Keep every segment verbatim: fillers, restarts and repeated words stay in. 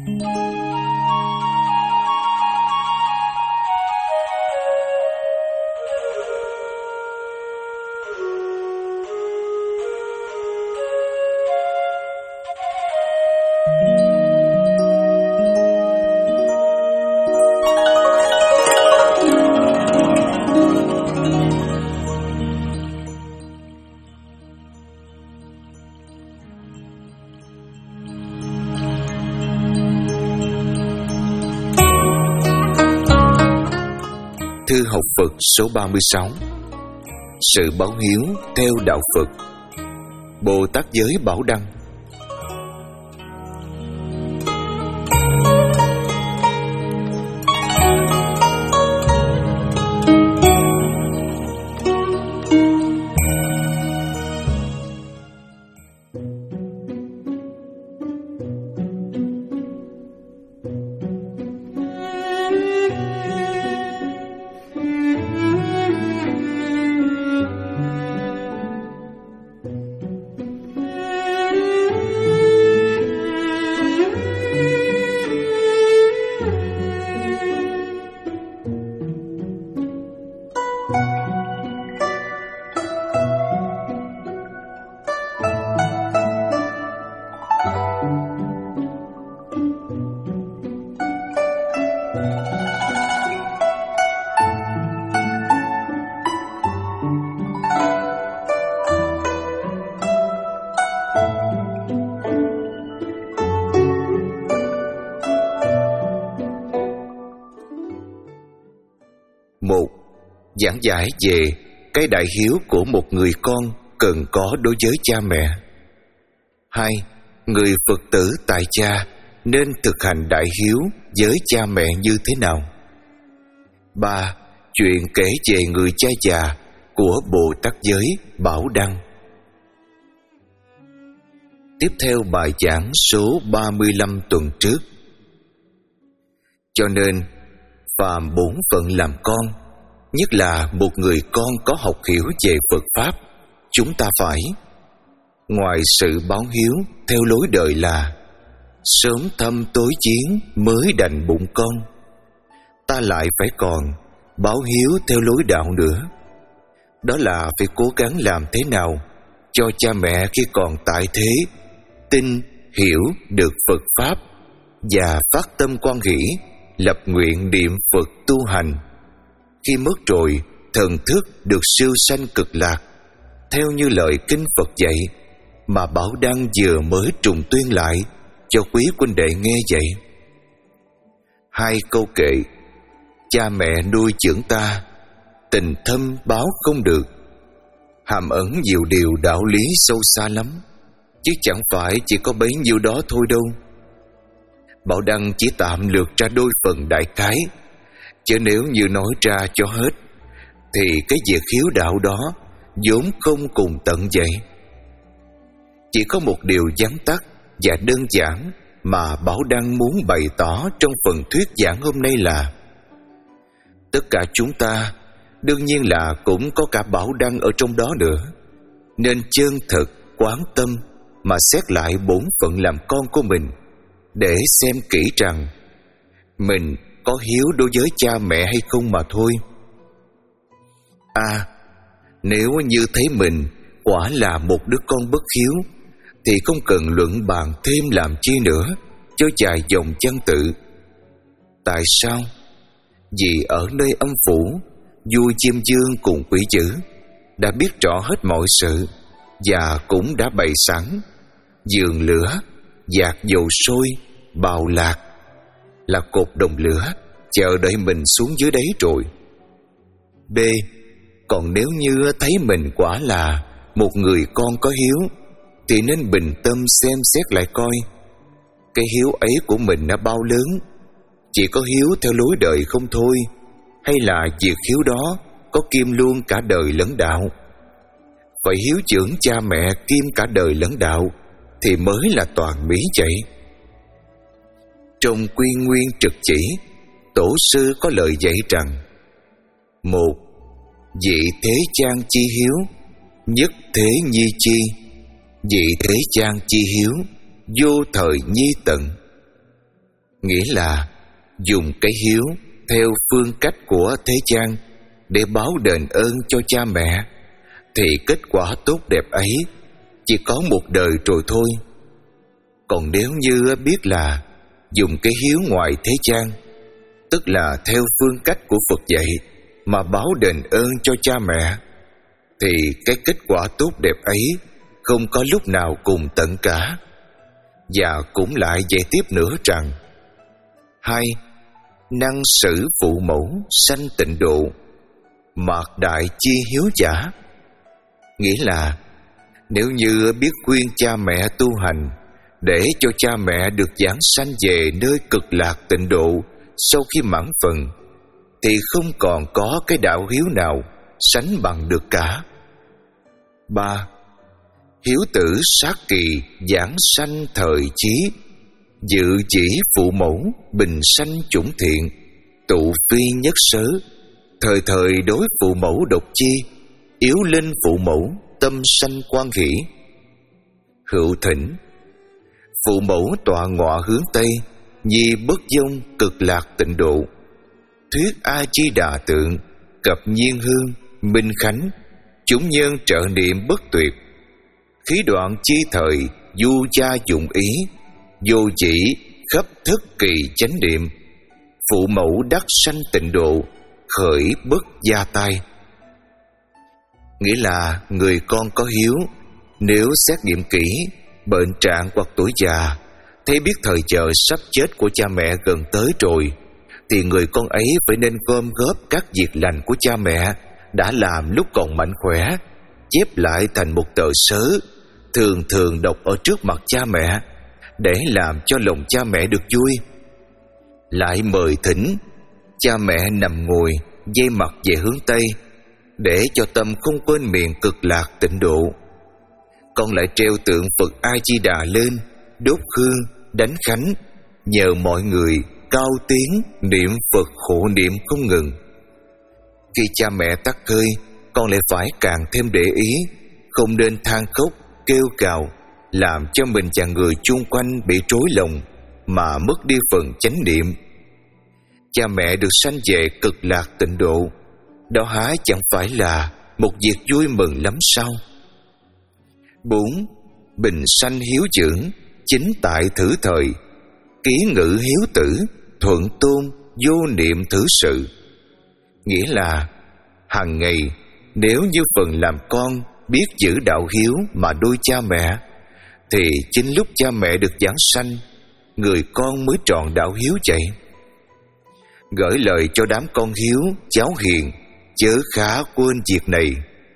Thư học Phật số ba mươi sáu. Sự báo hiếu theo đạo Phật. Bồ Tát Giới Bảo Đăng. Một. Giảng giải về cái đại hiếu của một người con cần có đối với cha mẹ. Hai. Người Phật tử tại gia nên thực hành đại hiếu với cha mẹ như thế nào? Ba. Chuyện kể về người cha già của Bồ Tát Giới Bảo Đăng. Tiếp theo bài giảng số ba mươi lăm tuần trước. Cho nên phàm bổn phận làm con, nhất là một người con có học hiểu về Phật Pháp, chúng ta phải ngoài sự báo hiếu theo lối đời là sớm thăm tối chiến mới đành bụng con, ta lại phải còn báo hiếu theo lối đạo nữa. Đó là phải cố gắng làm thế nào cho cha mẹ khi còn tại thế tin, hiểu được Phật Pháp và phát tâm quan hỷ, lập nguyện niệm Phật tu hành. Khi mất rồi, thần thức được siêu sanh cực lạc, theo như lời kinh Phật dạy mà Bảo Đăng vừa mới trùng tuyên lại cho quý huynh đệ nghe vậy. Hai câu kệ: cha mẹ nuôi dưỡng ta, tình thâm báo không được, hàm ẩn nhiều điều đạo lý sâu xa lắm, chứ chẳng phải chỉ có bấy nhiêu đó thôi đâu. Bảo Đăng chỉ tạm lược ra đôi phần đại khái, chứ nếu như nói ra cho hết thì cái việc hiếu đạo đó vốn không cùng tận vậy. Chỉ có một điều vắn tắt và đơn giản mà Bảo Đăng muốn bày tỏ trong phần thuyết giảng hôm nay là tất cả chúng ta, đương nhiên là cũng có cả Bảo Đăng ở trong đó nữa, nên chân thực quán tâm mà xét lại bổn phận làm con của mình, để xem kỹ rằng mình có hiếu đối với cha mẹ hay không mà thôi. A. À, nếu như thấy mình quả là một đứa con bất hiếu thì không cần luận bàn thêm làm chi nữa cho dài dòng văn tự. Tại sao? Vì ở nơi âm phủ, vua Chiêm Dương cùng quỷ dữ đã biết rõ hết mọi sự và cũng đã bày sẵn giường lửa, dạt dầu sôi, bào lạc là cột đồng lửa chờ đợi mình xuống dưới đấy rồi. B. Còn nếu như thấy mình quả là một người con có hiếu thì nên bình tâm xem xét lại coi cái hiếu ấy của mình đã bao lớn, chỉ có hiếu theo lối đời không thôi, hay là việc hiếu đó có kiêm luôn cả đời lẫn đạo. Phải hiếu dưỡng cha mẹ kiêm cả đời lẫn đạo thì mới là toàn mỹ vậy. Trong Quy Nguyên Trực Chỉ, Tổ sư có lời dạy rằng: một. Vị thế trang chi hiếu, nhất thế nhi chi. Vị thế trang chi hiếu, vô thời nhi tận. nghĩa là dùng cái hiếu theo phương cách của thế gian để báo đền ơn cho cha mẹ, thì kết quả tốt đẹp ấy chỉ có một đời rồi thôi. Còn nếu như biết là dùng cái hiếu ngoài thế gian, tức là theo phương cách của Phật dạy mà báo đền ơn cho cha mẹ, thì cái kết quả tốt đẹp ấy không có lúc nào cùng tận cả. Và cũng lại dạy tiếp nữa rằng: hai. Năng xử phụ mẫu sanh tịnh độ, mạt đại chi hiếu giả. Nghĩa là nếu như biết khuyên cha mẹ tu hành để cho cha mẹ được giảng sanh về nơi cực lạc tịnh độ sau khi mãn phần, thì không còn có cái đạo hiếu nào sánh bằng được cả. Ba. Hiếu tử sát kỳ giảng sanh thời chí, dự chỉ phụ mẫu bình sanh chủng thiện, tụ phi nhất sớ, thời thời đối phụ mẫu độc chi, yếu linh phụ mẫu tâm sanh quan hỷ. Hữu thỉnh. Phụ mẫu tọa ngọ hướng Tây, nhi bất dông cực lạc tịnh độ, thuyết A Chi Đà tượng, cập nhiên hương minh khánh, chúng nhân trợ niệm bất tuyệt, khí đoạn chi thời du cha dụng ý, vô chỉ khắp thất kỳ chánh niệm, phụ mẫu đắc sanh tịnh độ, khởi bất gia tai. Nghĩa là người con có hiếu, nếu xét nghiệm kỹ bệnh trạng hoặc tuổi già, thấy biết thời giờ sắp chết của cha mẹ gần tới rồi, thì người con ấy phải nên gom góp các việc lành của cha mẹ đã làm lúc còn mạnh khỏe, chép lại thành một tờ sớ, thường thường đọc ở trước mặt cha mẹ, để làm cho lòng cha mẹ được vui. Lại mời thỉnh cha mẹ nằm ngồi dây mặt về hướng Tây, để cho tâm không quên miệng cực lạc tịnh độ. Con lại treo tượng Phật A Di Đà lên, đốt hương, đánh khánh, nhờ mọi người cao tiếng niệm Phật khổ niệm không ngừng. Khi cha mẹ tắt hơi, con lại phải càng thêm để ý, không nên than khóc kêu gào, làm cho mình và người chung quanh bị rối lòng mà mất đi phần chánh niệm. Cha mẹ được sanh về cực lạc tịnh độ, đó há chẳng phải là một việc vui mừng lắm sao? Bốn. Bình sanh hiếu dưỡng, chính tại thử thời, ký ngự hiếu tử, thuận tôn vô niệm thử sự. Nghĩa là hàng ngày nếu như phần làm con biết giữ đạo hiếu mà nuôi cha mẹ, thì chính lúc cha mẹ được giảng sanh, người con mới tròn đạo hiếu vậy. Gửi lời cho đám con hiếu, cháu hiền, chớ khá quên việc này.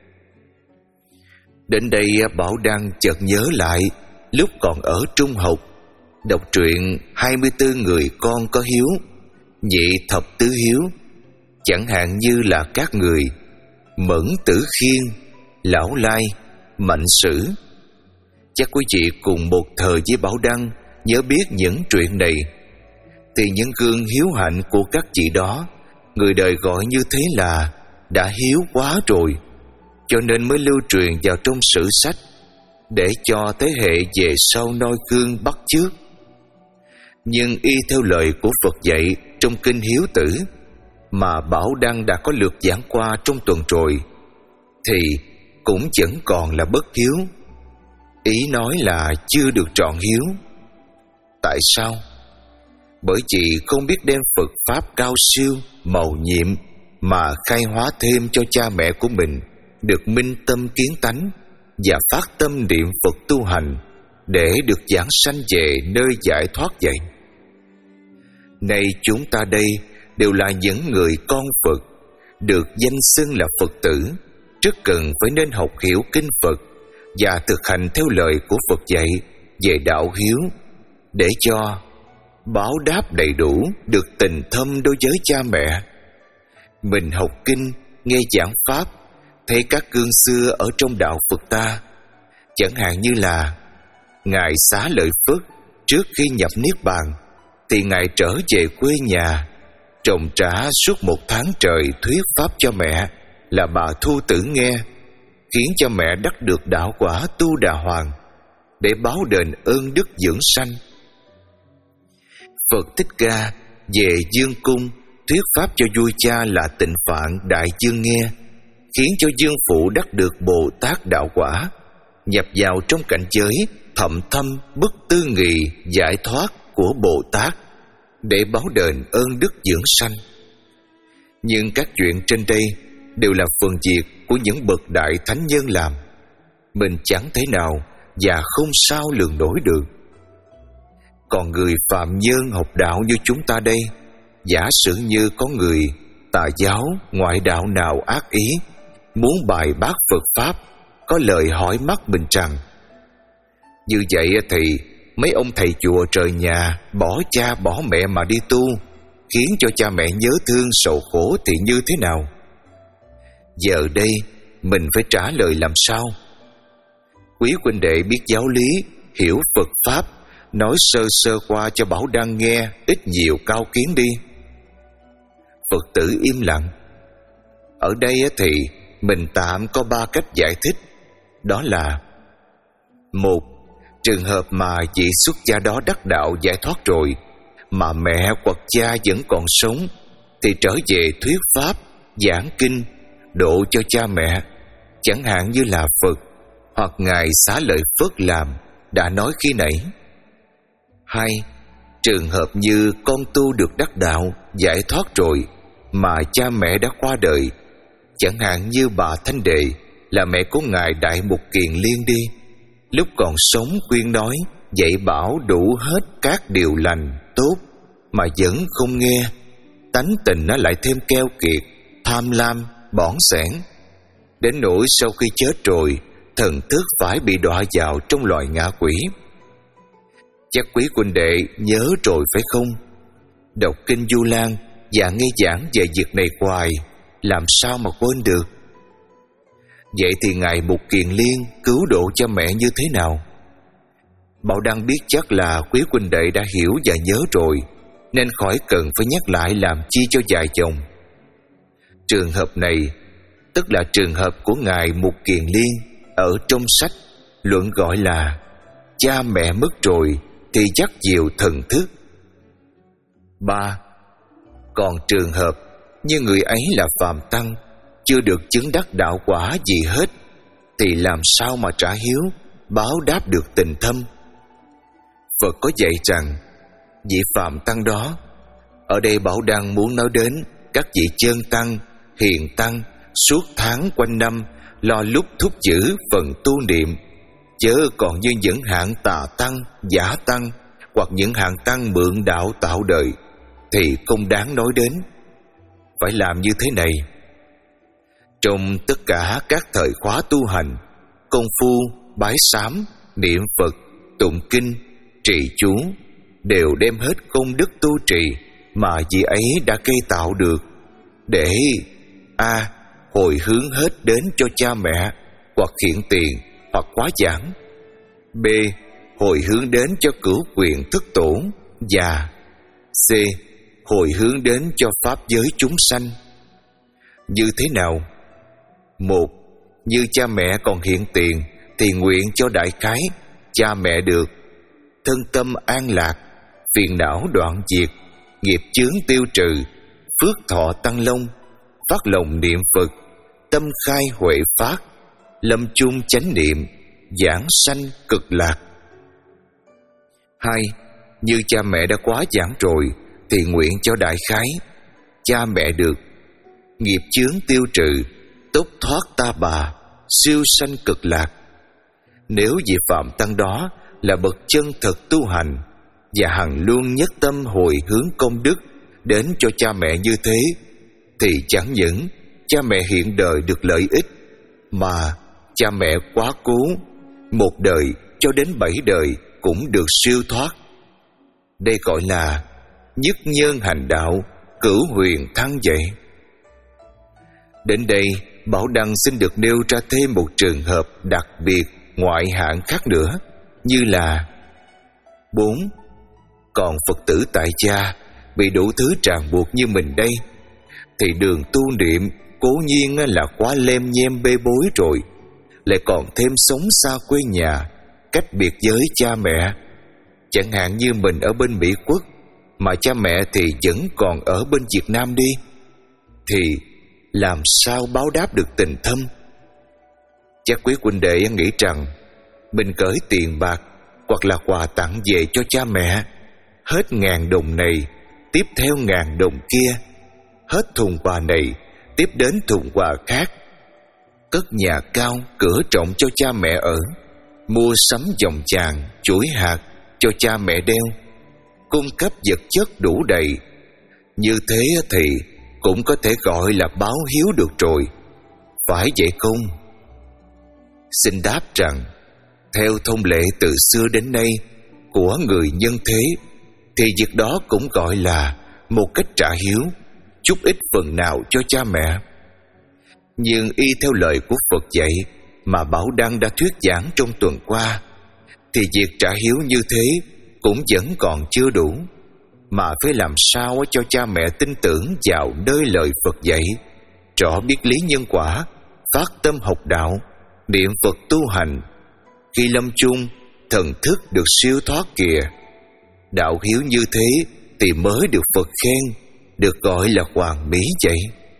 Đến đây Bảo Đăng chợt nhớ lại lúc còn ở trung học, đọc truyện hai mươi tư người con có hiếu, nhị thập tứ hiếu, chẳng hạn như là các người Mẫn Tử Khiên, Lão Lai, Mạnh Sử. Chắc quý vị cùng một thời với Bảo Đăng nhớ biết những chuyện này. Thì những gương hiếu hạnh của các chị đó, người đời gọi như thế là đã hiếu quá rồi, cho nên mới lưu truyền vào trong sử sách, để cho thế hệ về sau noi gương bắt chước. Nhưng y theo lời của Phật dạy trong kinh Hiếu Tử mà Bảo Đăng đã có lượt giảng qua trong tuần rồi, thì cũng vẫn còn là bất hiếu. Ý nói là chưa được trọn hiếu. Tại sao? Bởi vì không biết đem Phật Pháp cao siêu, mầu nhiệm mà khai hóa thêm cho cha mẹ của mình được minh tâm kiến tánh và phát tâm niệm Phật tu hành, để được giảng sanh về nơi giải thoát vậy. Nay chúng ta đây đều là những người con Phật, được danh xưng là Phật tử, rất cần phải nên học hiểu kinh Phật và thực hành theo lời của Phật dạy về đạo hiếu, để cho báo đáp đầy đủ được tình thâm đối với cha mẹ. Mình học kinh, nghe giảng pháp, thấy các gương xưa ở trong đạo Phật ta, chẳng hạn như là Ngài Xá Lợi Phất trước khi nhập Niết Bàn, thì Ngài trở về quê nhà, trồng trã suốt một tháng trời thuyết pháp cho mẹ là bà Thu Tử nghe, khiến cho mẹ đắc được đạo quả Tu Đà Hoàng, để báo đền ơn đức dưỡng sanh. Phật Thích Ca về Dương Cung thuyết pháp cho vua cha là Tịnh Phạn Đại Dương nghe, khiến cho Dương Phụ đắc được Bồ Tát đạo quả, nhập vào trong cảnh giới thậm thâm bất tư nghị giải thoát của Bồ Tát, để báo đền ơn đức dưỡng sanh. Nhưng các chuyện trên đây đều là phần việc của những bậc đại thánh nhân làm, mình chẳng thể nào và không sao lường nổi được. Còn người phạm nhân học đạo như chúng ta đây, giả sử như có người tà giáo ngoại đạo nào ác ý muốn bài bác Phật pháp, có lời hỏi mắc mình rằng: như vậy thì mấy ông thầy chùa trời nhà bỏ cha bỏ mẹ mà đi tu, khiến cho cha mẹ nhớ thương sầu khổ thì như thế nào? Giờ đây mình phải trả lời làm sao? Quý huynh đệ biết giáo lý, hiểu Phật pháp, nói sơ sơ qua cho Bảo Đăng nghe ít nhiều cao kiến đi. Phật tử im lặng. Ở đây thì mình tạm có ba cách giải thích. Đó là: một, trường hợp mà vị xuất gia đó đắc đạo giải thoát rồi, mà mẹ hoặc cha vẫn còn sống, thì trở về thuyết pháp, giảng kinh, độ cho cha mẹ, chẳng hạn như là Phật hoặc Ngài Xá Lợi Phất làm đã nói khi nãy. Hai, trường hợp như con tu được đắc đạo giải thoát rồi, mà cha mẹ đã qua đời, chẳng hạn như bà Thanh Đề là mẹ của Ngài Đại Mục Kiền Liên đi, lúc còn sống khuyên nói, dạy bảo đủ hết các điều lành tốt, mà vẫn không nghe, tánh tình nó lại thêm keo kiệt, tham lam, bỏng sẻn, đến nỗi sau khi chết rồi, thần thức phải bị đọa vào trong loài ngạ quỷ. Chắc quý huynh đệ nhớ rồi phải không? Đọc kinh Du Lan và nghe giảng về việc này hoài, làm sao mà quên được? Vậy thì Ngài Mục Kiền Liên cứu độ cho mẹ như thế nào? Bảo Đăng biết chắc là quý huynh đệ đã hiểu và nhớ rồi, nên khỏi cần phải nhắc lại làm chi cho dài dòng. Trường hợp này tức là trường hợp của Ngài Mục Kiền Liên ở trong sách luận gọi là cha mẹ mất rồi thì dắt dìu thần thức. Ba, còn trường hợp như người ấy là phàm tăng, chưa được chứng đắc đạo quả gì hết, thì làm sao mà trả hiếu, báo đáp được tình thâm? Phật có dạy rằng vị phàm tăng đó, ở đây Bảo Đăng muốn nói đến các vị chân tăng, hiền tăng suốt tháng quanh năm lo lúc thúc giữ phần tu niệm, chớ còn như những hạng tà tăng, giả tăng hoặc những hạng tăng mượn đạo tạo đời thì không đáng nói đến. Phải làm như thế này: trong tất cả các thời khóa tu hành, công phu bái sám, niệm Phật, tụng kinh, trì chú đều đem hết công đức tu trì mà vị ấy đã gây tạo được, để a. hồi hướng hết đến cho cha mẹ hoặc hiện tiền hoặc quá giảng, b. hồi hướng đến cho cửu quyền thất tổ, và c. hồi hướng đến cho pháp giới chúng sanh. Như thế nào? Một, như cha mẹ còn hiện tiền thì nguyện cho đại khái cha mẹ được thân tâm an lạc, phiền não đoạn diệt, nghiệp chướng tiêu trừ, phước thọ tăng long, phát lòng niệm Phật, tâm khai huệ phát, lâm chung chánh niệm, giảng sanh cực lạc. Hai, như cha mẹ đã quá giảng rồi thì nguyện cho đại khái cha mẹ được nghiệp chướng tiêu trừ, tốc thoát ta bà, siêu sanh cực lạc. Nếu vị phạm tăng đó là bậc chân thật tu hành và hằng luôn nhất tâm hồi hướng công đức đến cho cha mẹ như thế, thì chẳng những cha mẹ hiện đời được lợi ích, mà cha mẹ quá cố một đời cho đến bảy đời cũng được siêu thoát. Đây gọi là nhất nhân hành đạo, cửu huyền thăng vậy. Đến đây, Bảo Đăng xin được nêu ra thêm một trường hợp đặc biệt ngoại hạng khác nữa, như là bốn. Còn Phật tử tại gia bị đủ thứ ràng buộc như mình đây, thì đường tu niệm cố nhiên là quá lem nhem bê bối rồi, lại còn thêm sống xa quê nhà, cách biệt với cha mẹ. Chẳng hạn như mình ở bên Mỹ Quốc, mà cha mẹ thì vẫn còn ở bên Việt Nam đi, thì làm sao báo đáp được tình thâm? Chắc quý huynh đệ nghĩ rằng mình gửi tiền bạc hoặc là quà tặng về cho cha mẹ, hết ngàn đồng này tiếp theo ngàn đồng kia, hết thùng quà này tiếp đến thùng quà khác, cất nhà cao cửa rộng cho cha mẹ ở, mua sắm vòng vàng chuỗi hạt cho cha mẹ đeo, cung cấp vật chất đủ đầy. Như thế thì cũng có thể gọi là báo hiếu được rồi, phải vậy không? Xin đáp rằng, theo thông lệ từ xưa đến nay của người nhân thế, thì việc đó cũng gọi là một cách trả hiếu, chút ít phần nào cho cha mẹ. Nhưng y theo lời của Phật dạy mà Bảo Đăng đã thuyết giảng trong tuần qua, thì việc trả hiếu như thế cũng vẫn còn chưa đủ, mà phải làm sao cho cha mẹ tin tưởng vào nơi lời Phật dạy, rõ biết lý nhân quả, phát tâm học đạo, niệm Phật tu hành. Khi lâm chung, thần thức được siêu thoát kìa. Đạo hiếu như thế thì mới được Phật khen, được gọi là hoàn mỹ vậy.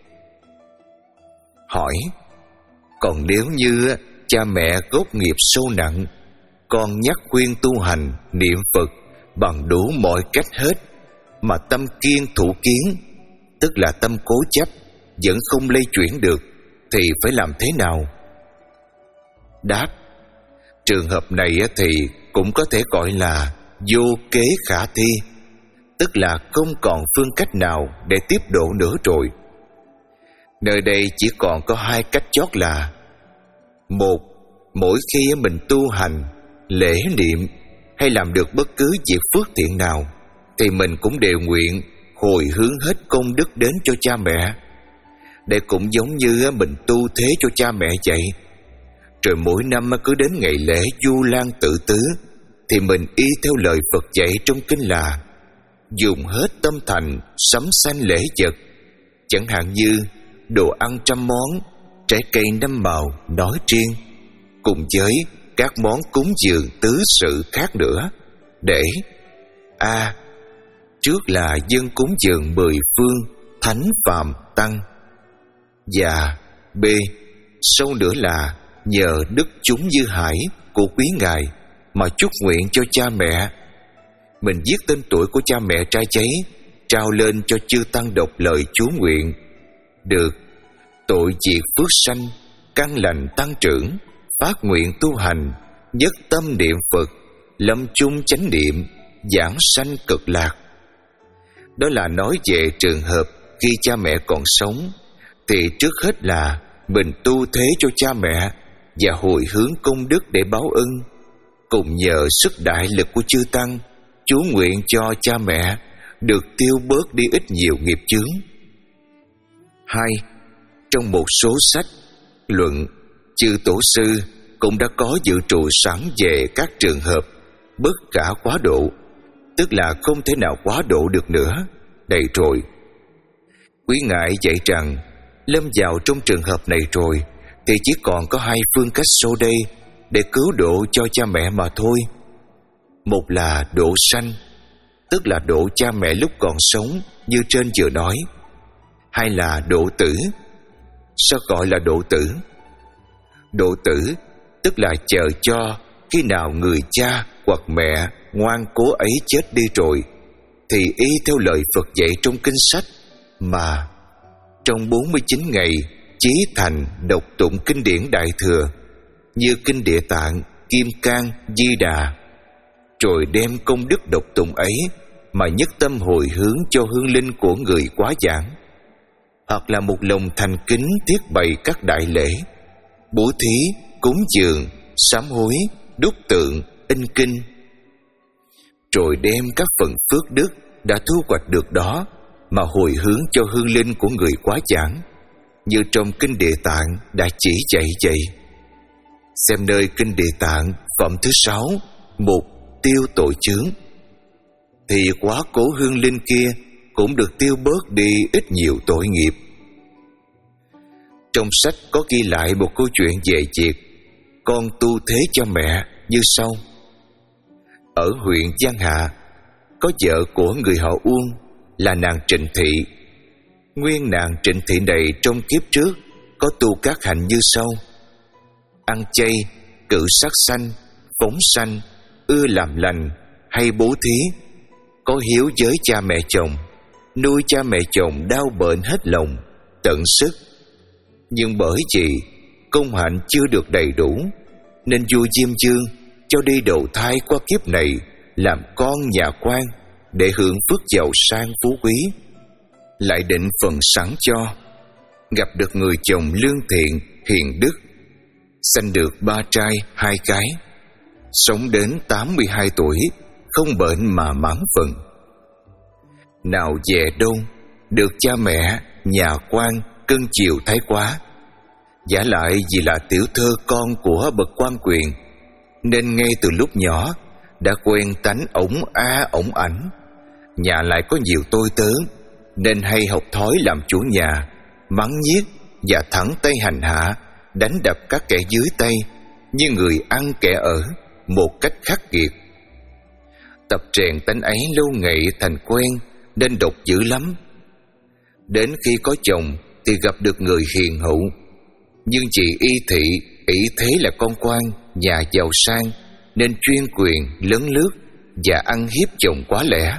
Hỏi: còn nếu như cha mẹ gốc nghiệp sâu nặng, con nhắc khuyên tu hành, niệm Phật bằng đủ mọi cách hết, mà tâm kiên thủ kiến, tức là tâm cố chấp, vẫn không lay chuyển được, thì phải làm thế nào? Đáp: trường hợp này thì cũng có thể gọi là vô kế khả thi, tức là không còn phương cách nào để tiếp độ nữa rồi. Nơi đây chỉ còn có hai cách chót là: một, mỗi khi mình tu hành, lễ niệm hay làm được bất cứ việc phước thiện nào, thì mình cũng đều nguyện hồi hướng hết công đức đến cho cha mẹ. Đây cũng giống như mình tu thế cho cha mẹ vậy. Rồi mỗi năm cứ đến ngày lễ Du Lan Tự Tứ, thì mình y theo lời Phật dạy trong kinh là dùng hết tâm thành sắm sanh lễ vật, chẳng hạn như đồ ăn trăm món, trái cây năm màu nói riêng, cùng với các món cúng dường tứ sự khác nữa, để A. trước là dân cúng dường mười phương thánh phàm tăng, và B. sau nữa là nhờ đức chúng Như Hải của quý ngài mà chúc nguyện cho cha mẹ. Mình viết tên tuổi của cha mẹ trai cháy, trao lên cho chư tăng đọc lời chú nguyện, được tội diệt phước sanh, căn lành tăng trưởng, phát nguyện tu hành, nhất tâm niệm Phật, lâm chung chánh niệm, giảng sanh cực lạc. Đó là nói về trường hợp khi cha mẹ còn sống, thì trước hết là mình tu thế cho cha mẹ và hồi hướng công đức để báo ân, cùng nhờ sức đại lực của chư tăng chú nguyện cho cha mẹ được tiêu bớt đi ít nhiều nghiệp chướng. Hai, trong một số sách luận, chư tổ sư cũng đã có dự trù sẵn về các trường hợp bất khả quá độ, tức là không thể nào quá độ được nữa, đầy rồi. Quý ngài dạy rằng lâm vào trong trường hợp này rồi thì chỉ còn có hai phương cách sau đây để cứu độ cho cha mẹ mà thôi. Một là độ sanh, tức là độ cha mẹ lúc còn sống như trên vừa nói. Hai là độ tử. Sao gọi là độ tử? Độ tử tức là chờ cho khi nào người cha hoặc mẹ ngoan cố ấy chết đi rồi, thì y theo lời Phật dạy trong kinh sách mà trong bốn mươi chín ngày chí thành đọc tụng kinh điển Đại Thừa như kinh Địa Tạng, Kim Cang, Di Đà, rồi đem công đức đọc tụng ấy mà nhất tâm hồi hướng cho hương linh của người quá giảng, hoặc là một lòng thành kính thiết bày các đại lễ, bố thí, cúng dường, sám hối, đúc tượng, in kinh, rồi đem các phần phước đức đã thu hoạch được đó mà hồi hướng cho hương linh của người quá giảng, như trong kinh Địa Tạng đã chỉ dạy vậy. Xem nơi kinh Địa Tạng phẩm thứ sáu, mục tiêu tội chướng, thì quá cố hương linh kia cũng được tiêu bớt đi ít nhiều tội nghiệp. Trong sách có ghi lại một câu chuyện về việc con tu thế cho mẹ như sau. Ở huyện Giang Hạ có vợ của người họ Uông là nàng Trịnh Thị. Nguyên nàng Trịnh Thị này trong kiếp trước có tu các hạnh như sau: ăn chay, cự sát sanh, phóng sanh, ưa làm lành, hay bố thí, có hiếu với cha mẹ chồng, nuôi cha mẹ chồng đau bệnh hết lòng, tận sức. Nhưng bởi vì công hạnh chưa được đầy đủ, nên vua Diêm Vương cho đi đầu thai qua kiếp này làm con nhà quan để hưởng phước giàu sang phú quý. Lại định phần sẵn cho, gặp được người chồng lương thiện, hiền đức, sanh được ba trai hai gái, sống đến tám mươi hai tuổi, không bệnh mà mãn phần. Nào về đâu được cha mẹ nhà quan cưng chiều thái quá, giả lại vì là tiểu thơ con của bậc quan quyền, nên ngay từ lúc nhỏ đã quen tánh ổng a ổng ảnh. Nhà lại có nhiều tôi tớ, nên hay học thói làm chủ nhà, mắng nhiếc và thẳng tay hành hạ, đánh đập các kẻ dưới tay như người ăn kẻ ở, một cách khắc nghiệt. Tập rèn tánh ấy lâu ngày thành quen, nên độc dữ lắm. Đến khi có chồng thì gặp được người hiền hậu, nhưng chị Y Thị ý thế là con quan nhà giàu sang, nên chuyên quyền lấn lướt và ăn hiếp chồng quá lẽ.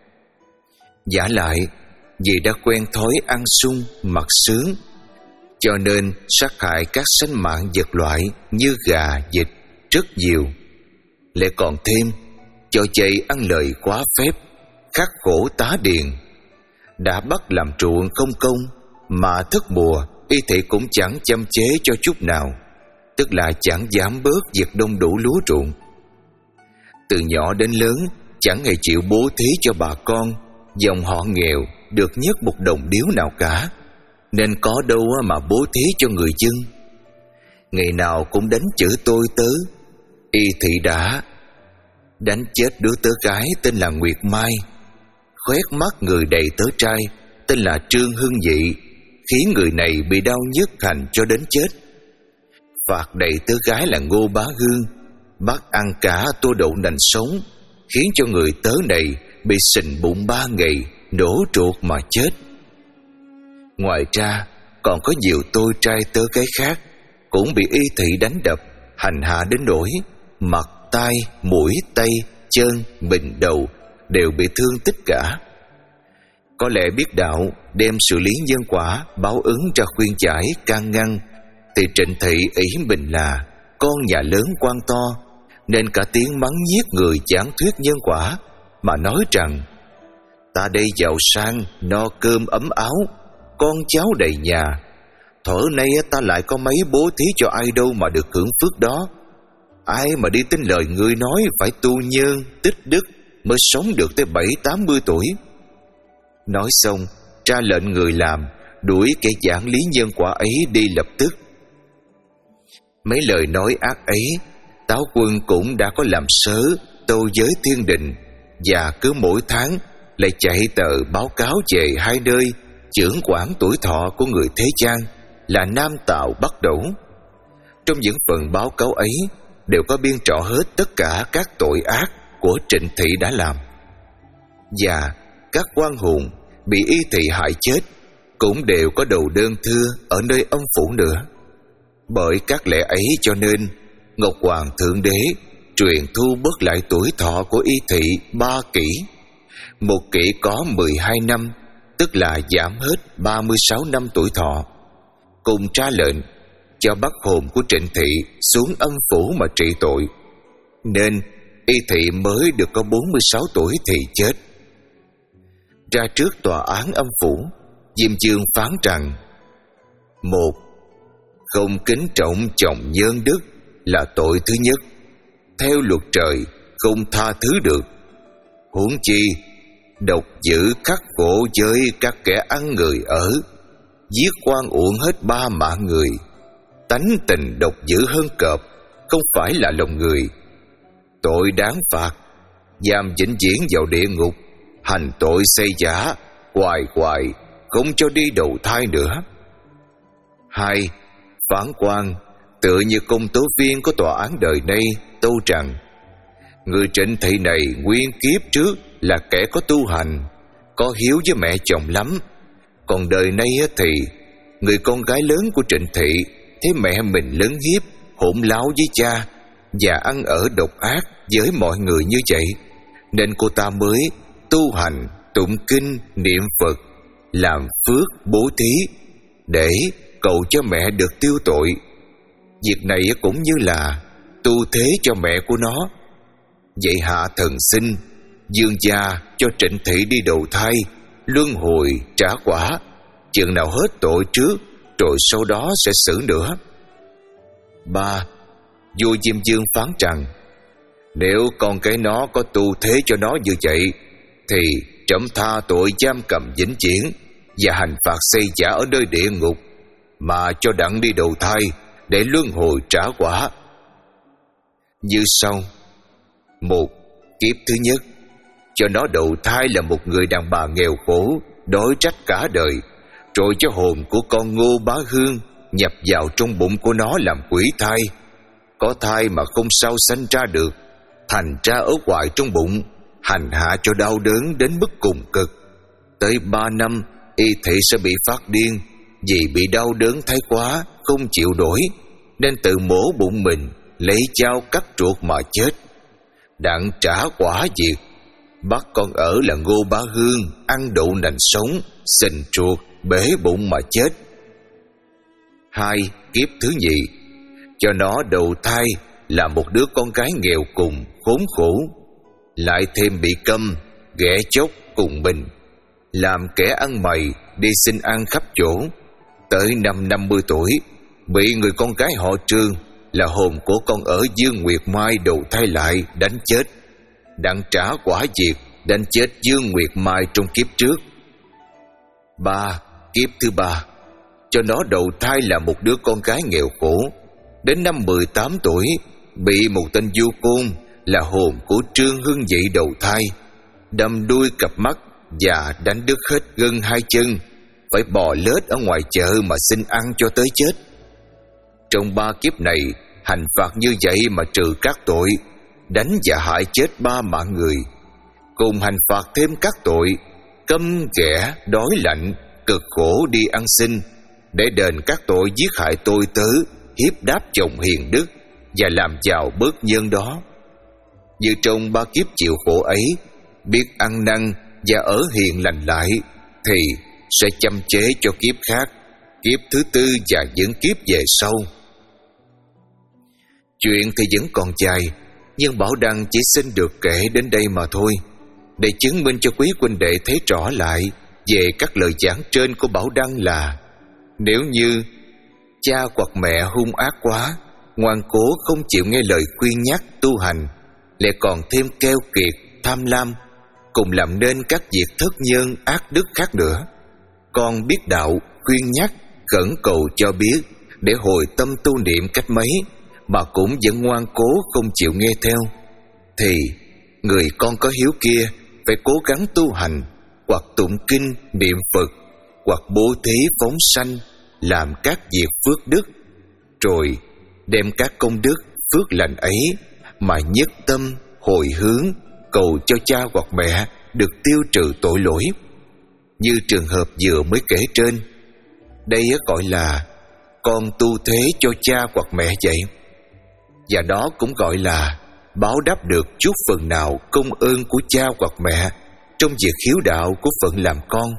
Giả lại vì đã quen thói ăn sung mặc sướng, cho nên sát hại các sinh mạng vật loại như gà, vịt rất nhiều. Lại còn thêm cho chay ăn lời quá phép, khắc khổ tá điền. Đã bắt làm ruộng không công, mà thất mùa Y Thị cũng chẳng chăm chế cho chút nào, tức là chẳng giảm bớt việc đông đủ lúa ruộng. Từ nhỏ đến lớn chẳng hề chịu bố thí cho bà con dòng họ nghèo được nhất một đồng điếu nào cả, nên có đâu mà bố thí cho người dân. Ngày nào cũng đánh chửi tôi tớ. Y Thị đã đánh chết đứa tớ gái tên là Nguyệt Mai, khoét mắt người đầy tớ trai tên là Trương Hưng Dị, khiến người này bị đau nhức hành cho đến chết. Phạt đầy tớ gái là Ngô Bá Hương, bắt ăn cả tô đậu nành sống, khiến cho người tớ này bị sình bụng ba ngày, nổ ruột mà chết. Ngoài ra còn có nhiều tôi trai tớ gái khác cũng bị Y Thị đánh đập, hành hạ đến nỗi mặt, tai, mũi, tay, chân, bình đầu đều bị thương tích cả. Có lẽ biết đạo đem xử lý nhân quả báo ứng ra khuyên giải can ngăn, thì Trịnh Thị ý mình là con nhà lớn quan to, nên cả tiếng mắng nhiếc người giảng thuyết nhân quả, mà nói rằng ta đây giàu sang, no cơm ấm áo, con cháu đầy nhà, thuở nay ta lại có mấy bố thí cho ai đâu mà được hưởng phước đó. Ai mà đi tin lời người nói phải tu nhân tích đức mới sống được tới bảy tám mươi tuổi. Nói xong ra lệnh người làm đuổi kẻ giảng lý nhân quả ấy đi lập tức. Mấy lời nói ác ấy Táo Quân cũng đã có làm sớ tâu giới thiên đình, và cứ mỗi tháng lại chạy tờ báo cáo về hai nơi chưởng quản tuổi thọ của người thế gian là Nam Tào Bắc Đẩu. Trong những phần báo cáo ấy đều có biên rõ hết tất cả các tội ác của Trịnh Thị đã làm, và các quan hùng bị Y Thị hại chết cũng đều có đầu đơn thưa ở nơi ông phủ nữa. Bởi các lẽ ấy cho nên Ngọc Hoàng Thượng Đế truyền thu bớt lại tuổi thọ của Y Thị ba kỷ. Một kỷ có mười hai năm, tức là giảm hết ba mươi sáu năm tuổi thọ. Cùng ra lệnh cho bắt hồn của Trịnh Thị xuống âm phủ mà trị tội, nên Y Thị mới được có bốn mươi sáu tuổi thì chết. Ra trước tòa án âm phủ, Diêm Vương phán rằng: một, không kính trọng chồng nhân đức là tội thứ nhất, theo luật trời không tha thứ được. Huống chi độc dữ khắc khổ với các kẻ ăn người ở, giết oan uổng hết ba mạng người. Tánh tình độc dữ hơn cọp, không phải là lòng người. Tội đáng phạt, giam vĩnh viễn vào địa ngục, hành tội xây giả, hoài hoài không cho đi đầu thai nữa. Hai, phán quan tựa như công tố viên của tòa án đời nay tâu rằng: người Trịnh Thị này nguyên kiếp trước là kẻ có tu hành, có hiếu với mẹ chồng lắm. Còn đời nay thì người con gái lớn của Trịnh Thị thấy mẹ mình lớn hiếp, hỗn láo với cha và ăn ở độc ác với mọi người như vậy, nên cô ta mới tu hành, tụng kinh, niệm Phật, làm phước, bố thí để cầu cho mẹ được tiêu tội. Việc này cũng như là tu thế cho mẹ của nó. Vậy hạ thần xin dương gia cho Trịnh Thị đi đầu thai, luân hồi trả quả, chừng nào hết tội trước rồi sau đó sẽ xử nữa. Ba, vua Diêm Vương phán rằng nếu con cái nó có tu thế cho nó như vậy thì trẫm tha tội giam cầm vĩnh viễn và hành phạt xây giả ở nơi địa ngục, mà cho đặng đi đầu thai để luân hồi trả quả. Như sau: một, kiếp thứ nhất, cho nó đầu thai là một người đàn bà nghèo khổ, đói rách cả đời, rồi cho hồn của con Ngô Bá Hương nhập vào trong bụng của nó làm quỷ thai. Có thai mà không sao sanh ra được, thành ra ở hoài trong bụng, hành hạ cho đau đớn đến mức cùng cực. Tới ba năm, y thị sẽ bị phát điên, vì bị đau đớn thái quá, không chịu nổi, nên tự mổ bụng mình, lấy dao cắt ruột mà chết. Đặng trả quả việc bắt con ở là Ngô Bá Hương ăn đậu nành sống, sình ruột, bể bụng mà chết. Hai, kiếp thứ nhì, cho nó đầu thai là một đứa con gái nghèo cùng, khốn khổ, lại thêm bị câm, ghẻ chóc cùng mình, làm kẻ ăn mày, đi xin ăn khắp chỗ. Tới năm năm mươi tuổi, bị người con gái họ Trương là hồn của con ở Dương Nguyệt Mai đầu thai lại đánh chết. Đặng trả quả việc đánh chết Dương Nguyệt Mai trong kiếp trước. Ba, kiếp thứ ba, cho nó đầu thai là một đứa con gái nghèo khổ. Đến năm mười tám tuổi, bị một tên du côn là hồn của Trương Hưng Dị đầu thai, đâm đuôi cặp mắt và đánh đứt hết gân hai chân, phải bò lết ở ngoài chợ mà xin ăn cho tới chết. Trong ba kiếp này, hành phạt như vậy mà trừ các tội đánh và hại chết ba mạng người, cùng hành phạt thêm các tội câm ghẻ, đói lạnh, cực khổ đi ăn xin, để đền các tội giết hại tôi tớ, hiếp đáp chồng hiền đức và làm giàu bớt nhân đó. Như trong ba kiếp chịu khổ ấy, biết ăn năn và ở hiền lành lại, thì sẽ chăm chế cho kiếp khác, kiếp thứ tư và những kiếp về sau. Chuyện thì vẫn còn dài, nhưng Bảo Đăng chỉ xin được kể đến đây mà thôi, để chứng minh cho quý huynh đệ thấy rõ lại về các lời giảng trên của Bảo Đăng là nếu như cha hoặc mẹ hung ác quá, ngoan cố không chịu nghe lời khuyên nhắc tu hành, lại còn thêm keo kiệt, tham lam, cùng làm nên các việc thất nhân ác đức khác nữa, con biết đạo khuyên nhắc, khẩn cầu cho biết để hồi tâm tu niệm cách mấy mà cũng vẫn ngoan cố không chịu nghe theo, thì người con có hiếu kia phải cố gắng tu hành, hoặc tụng kinh niệm Phật, hoặc bố thí phóng sanh, làm các việc phước đức, rồi đem các công đức phước lành ấy mà nhất tâm hồi hướng cầu cho cha hoặc mẹ được tiêu trừ tội lỗi, như trường hợp vừa mới kể trên. Đây gọi là con tu thế cho cha hoặc mẹ vậy, và đó cũng gọi là báo đáp được chút phần nào công ơn của cha hoặc mẹ trong việc hiếu đạo của phận làm con.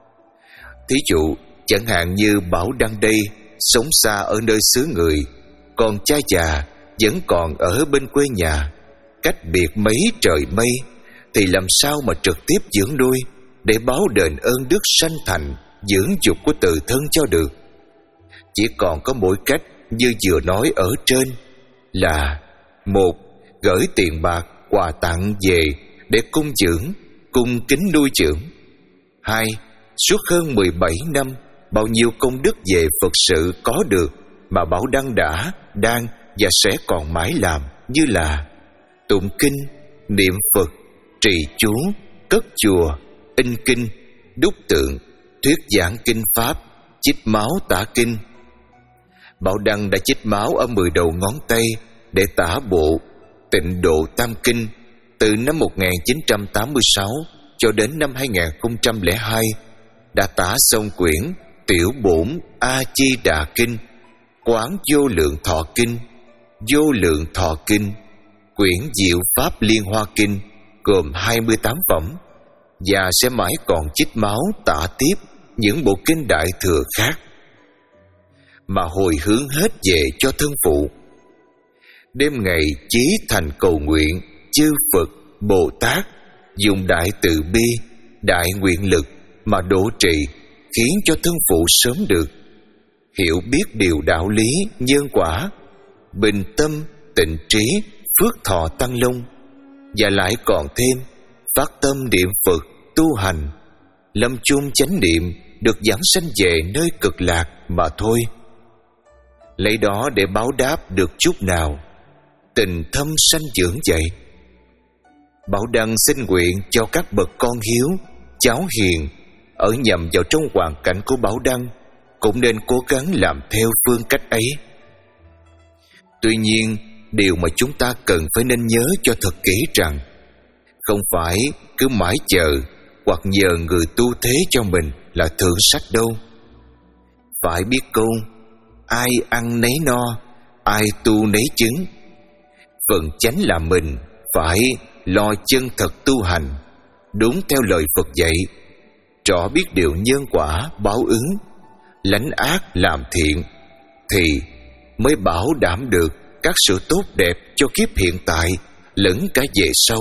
Thí dụ chẳng hạn như Bảo Đăng đây sống xa ở nơi xứ người, còn cha già vẫn còn ở bên quê nhà, cách biệt mấy trời mây, thì làm sao mà trực tiếp dưỡng nuôi để báo đền ơn đức sanh thành dưỡng dục của tự thân cho được. Chỉ còn có mỗi cách như vừa nói ở trên là: một, gửi tiền bạc quà tặng về để cung dưỡng, cung kính nuôi dưỡng. Hai, suốt hơn mười bảy năm, bao nhiêu công đức về Phật sự có được mà Bảo Đăng đã, đang và sẽ còn mãi làm, như là tụng kinh, niệm Phật, trì chú, cất chùa, in kinh, đúc tượng, thuyết giảng kinh pháp, chích máu tả kinh. Bảo Đăng đã chích máu ở mười đầu ngón tay để tả bộ Tịnh Độ Tam Kinh, từ năm một nghìn chín trăm tám mươi sáu cho đến năm hai nghìn không trăm lẻ hai đã tả xong quyển Tiểu Bổn A Di Đà Kinh, Quán Vô Lượng Thọ Kinh, Vô Lượng Thọ Kinh, quyển Diệu Pháp Liên Hoa Kinh gồm hai mươi tám phẩm, và sẽ mãi còn chích máu tả tiếp những bộ kinh Đại Thừa khác, mà hồi hướng hết về cho thân phụ. Đêm ngày chí thành cầu nguyện chư Phật Bồ Tát dùng đại từ bi, đại nguyện lực mà độ trì, khiến cho thân phụ sớm được hiểu biết điều đạo lý nhân quả, bình tâm tịnh trí, phước thọ tăng long, và lại còn thêm phát tâm niệm Phật tu hành, lâm chung chánh niệm được giảng sanh về nơi cực lạc mà thôi. Lấy đó để báo đáp được chút nào, tình thâm sanh dưỡng vậy. Bảo Đăng xin nguyện cho các bậc con hiếu, cháu hiền ở nhầm vào trong hoàn cảnh của Bảo Đăng cũng nên cố gắng làm theo phương cách ấy. Tuy nhiên, điều mà chúng ta cần phải nên nhớ cho thật kỹ rằng không phải cứ mãi chờ hoặc nhờ người tu thế cho mình là thượng sách đâu. Phải biết câu ai ăn nấy no, ai tu nấy chứng. Phần chánh là mình phải lo chân thật tu hành, đúng theo lời Phật dạy, rõ biết điều nhân quả báo ứng, lánh ác làm thiện, thì mới bảo đảm được các sự tốt đẹp cho kiếp hiện tại lẫn cả về sau.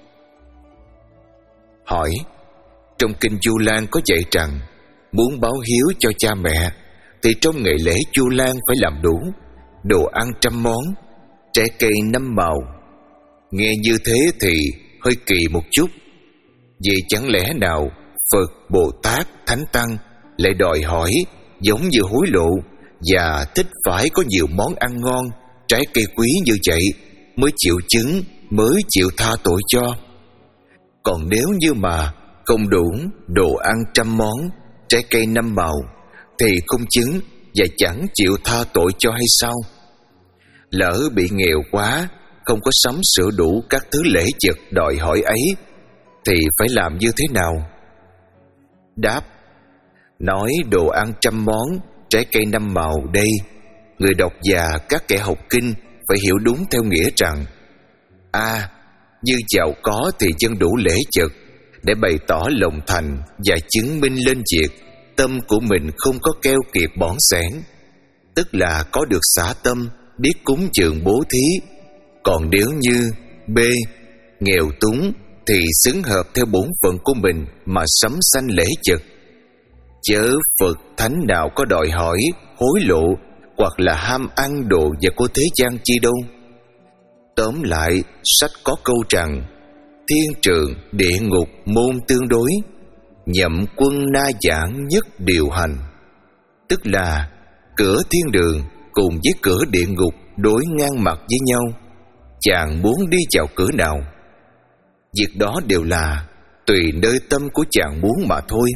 Hỏi: trong kinh Vu Lan có dạy rằng muốn báo hiếu cho cha mẹ thì trong ngày lễ Vu Lan phải làm đủ đồ ăn trăm món, trái cây năm màu. Nghe như thế thì hơi kỳ một chút, vì chẳng lẽ nào Phật, Bồ Tát, Thánh Tăng lại đòi hỏi giống như hối lộ và thích phải có nhiều món ăn ngon, trái cây quý như vậy mới chịu chứng, mới chịu tha tội cho. Còn nếu như mà không đủ đồ ăn trăm món, trái cây năm màu thì không chứng và chẳng chịu tha tội cho hay sao? Lỡ bị nghèo quá, không có sắm sửa đủ các thứ lễ vật đòi hỏi ấy thì phải làm như thế nào? Đáp: nói đồ ăn trăm món, trái cây năm màu đây, người đọc và các kẻ học kinh phải hiểu đúng theo nghĩa rằng: a. À, như giàu có thì dân đủ lễ vật để bày tỏ lòng thành và chứng minh lên việc tâm của mình không có keo kiệt bỏn sẻn, tức là có được xả tâm, biết cúng dường bố thí. Còn nếu như B. nghèo túng thì xứng hợp theo bổn phận của mình mà sắm sanh lễ vật, chớ Phật Thánh nào có đòi hỏi hối lộ hoặc là ham ăn đồ vật của thế gian chi đâu. Tóm lại, sách có câu rằng thiên trường địa ngục môn tương đối, nhậm quân na giảng nhất điều hành, tức là cửa thiên đường cùng với cửa địa ngục đối ngang mặt với nhau, chàng muốn đi vào cửa nào. Việc đó đều là tùy nơi tâm của chàng muốn mà thôi.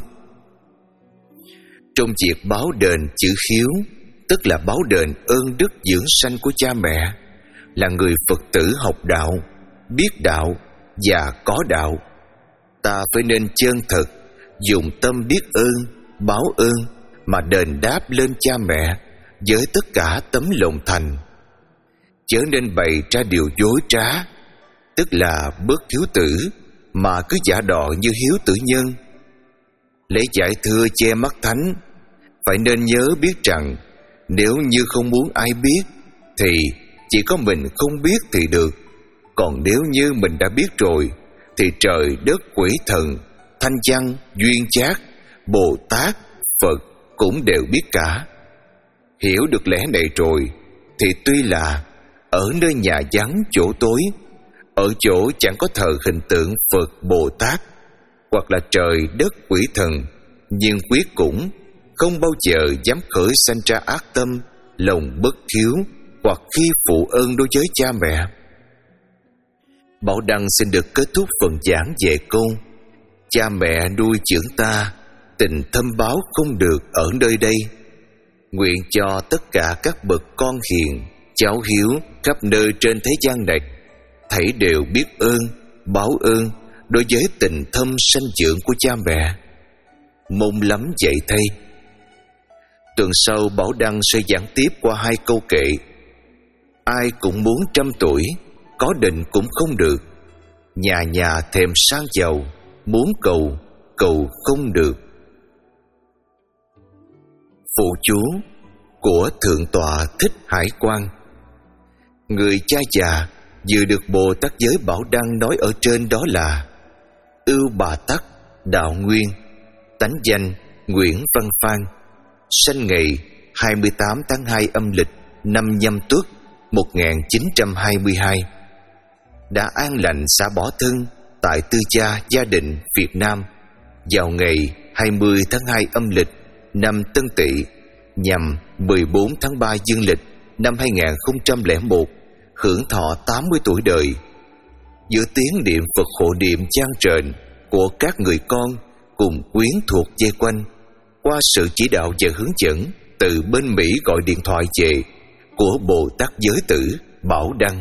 Trong việc báo đền chữ hiếu, tức là báo đền ơn đức dưỡng sanh của cha mẹ, là người Phật tử học đạo, biết đạo và có đạo, ta phải nên chân thật dùng tâm biết ơn, báo ơn mà đền đáp lên cha mẹ với tất cả tấm lòng thành, chớ nên bày ra điều dối trá, tức là bớt hiếu tử mà cứ giả đò như hiếu tử nhân. Lấy giải thưa che mắt thánh, phải nên nhớ biết rằng nếu như không muốn ai biết thì chỉ có mình không biết thì được, còn nếu như mình đã biết rồi thì trời đất quỷ thần, thanh văn, duyên giác, Bồ Tát, Phật cũng đều biết cả. Hiểu được lẽ này rồi thì tuy là ở nơi nhà vắng chỗ tối, ở chỗ chẳng có thờ hình tượng Phật Bồ Tát hoặc là trời đất quỷ thần, nhưng quyết cũng không bao giờ dám khởi sanh ra ác tâm, lòng bất hiếu hoặc khi phụ ơn đối với cha mẹ. Bảo Đăng xin được kết thúc phần giảng về câu cha mẹ nuôi dưỡng ta, tình thâm báo không được ở nơi đây. Nguyện cho tất cả các bậc con hiền, cháu hiếu khắp nơi trên thế gian này thảy đều biết ơn, báo ơn đối với tình thâm sanh dưỡng của cha mẹ. Mong lắm vậy thay. Tuần sau Bảo Đăng sẽ giảng tiếp qua hai câu kệ. Ai cũng muốn trăm tuổi, có định cũng không được. Nhà nhà thèm sang giàu, muốn cầu, cầu không được. Phụ chú của Thượng tọa Thích Hải Quang. Người cha già vừa được Bồ Tát Giới Bảo Đăng nói ở trên đó là Ưu Bà Tắc Đạo Nguyên, tánh danh Nguyễn Văn Phan, sanh ngày hai mươi tám tháng hai âm lịch năm Nhâm Tuất một nghìn chín trăm hai mươi hai, đã an lành xã bỏ thân tại Tư Gia Gia Định, Việt Nam vào ngày hai mươi tháng hai âm lịch năm Tân Tỵ nhằm mười bốn tháng ba dương lịch năm hai nghìn không trăm lẻ một, hưởng thọ tám mươi tuổi đời. Giữa tiếng niệm Phật hộ niệm chan trền của các người con cùng quyến thuộc dây quanh, qua sự chỉ đạo và hướng dẫn từ bên Mỹ gọi điện thoại về của Bồ Tát Giới Tử Bảo Đăng.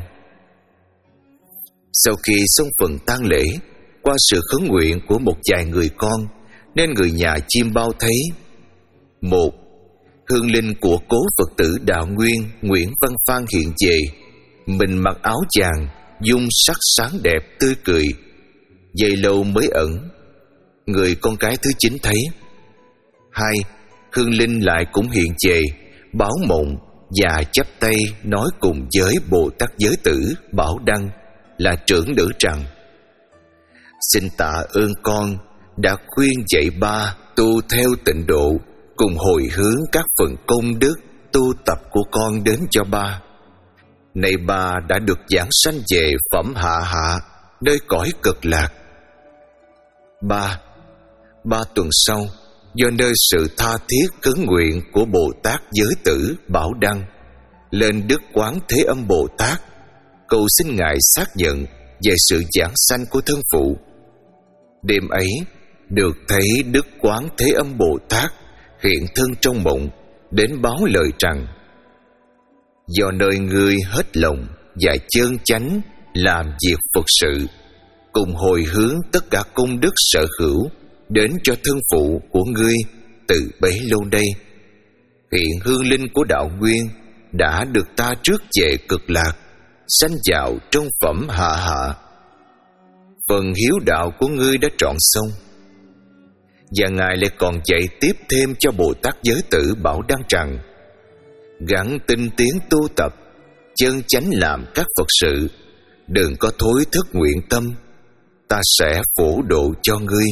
Sau khi xong phần tang lễ, qua sự khấn nguyện của một vài người con, nên người nhà chim bao thấy: một, hương linh của cố Phật tử Đạo Nguyên Nguyễn Văn Phan hiện về, mình mặc áo vàng, dung sắc sáng đẹp tươi cười, dày lâu mới ẩn. Người con cái thứ chín thấy. Hai, hương linh lại cũng hiện về, báo mộng và chắp tay nói cùng với Bồ Tát Giới Tử Bảo Đăng là trưởng nữ rằng: xin tạ ơn con đã khuyên dạy ba tu theo tịnh độ, cùng hồi hướng các phần công đức tu tập của con đến cho ba. Nay ba đã được giảng sanh về phẩm hạ hạ, nơi cõi cực lạc. Ba, ba tuần sau, do nơi sự tha thiết khấn nguyện của Bồ Tát Giới Tử Bảo Đăng, lên Đức Quán Thế Âm Bồ Tát cầu xin Ngài xác nhận về sự giảng sanh của thân phụ. Đêm ấy được thấy Đức Quán Thế Âm Bồ Tát hiện thân trong mộng, đến báo lời rằng: do nơi ngươi hết lòng và chân chánh làm việc Phật sự, cùng hồi hướng tất cả công đức sở hữu đến cho thân phụ của ngươi từ bấy lâu nay, hiện hương linh của Đạo Nguyên đã được ta trước về cực lạc, sanh vào trong phẩm hạ hạ. Phần hiếu đạo của ngươi đã trọn xong. Và Ngài lại còn dạy tiếp thêm cho Bồ Tát Giới Tử Bảo Đăng rằng: gắng tinh tiến tu tập, chân chánh làm các Phật sự, đừng có thối thức nguyện tâm, ta sẽ phổ độ cho ngươi.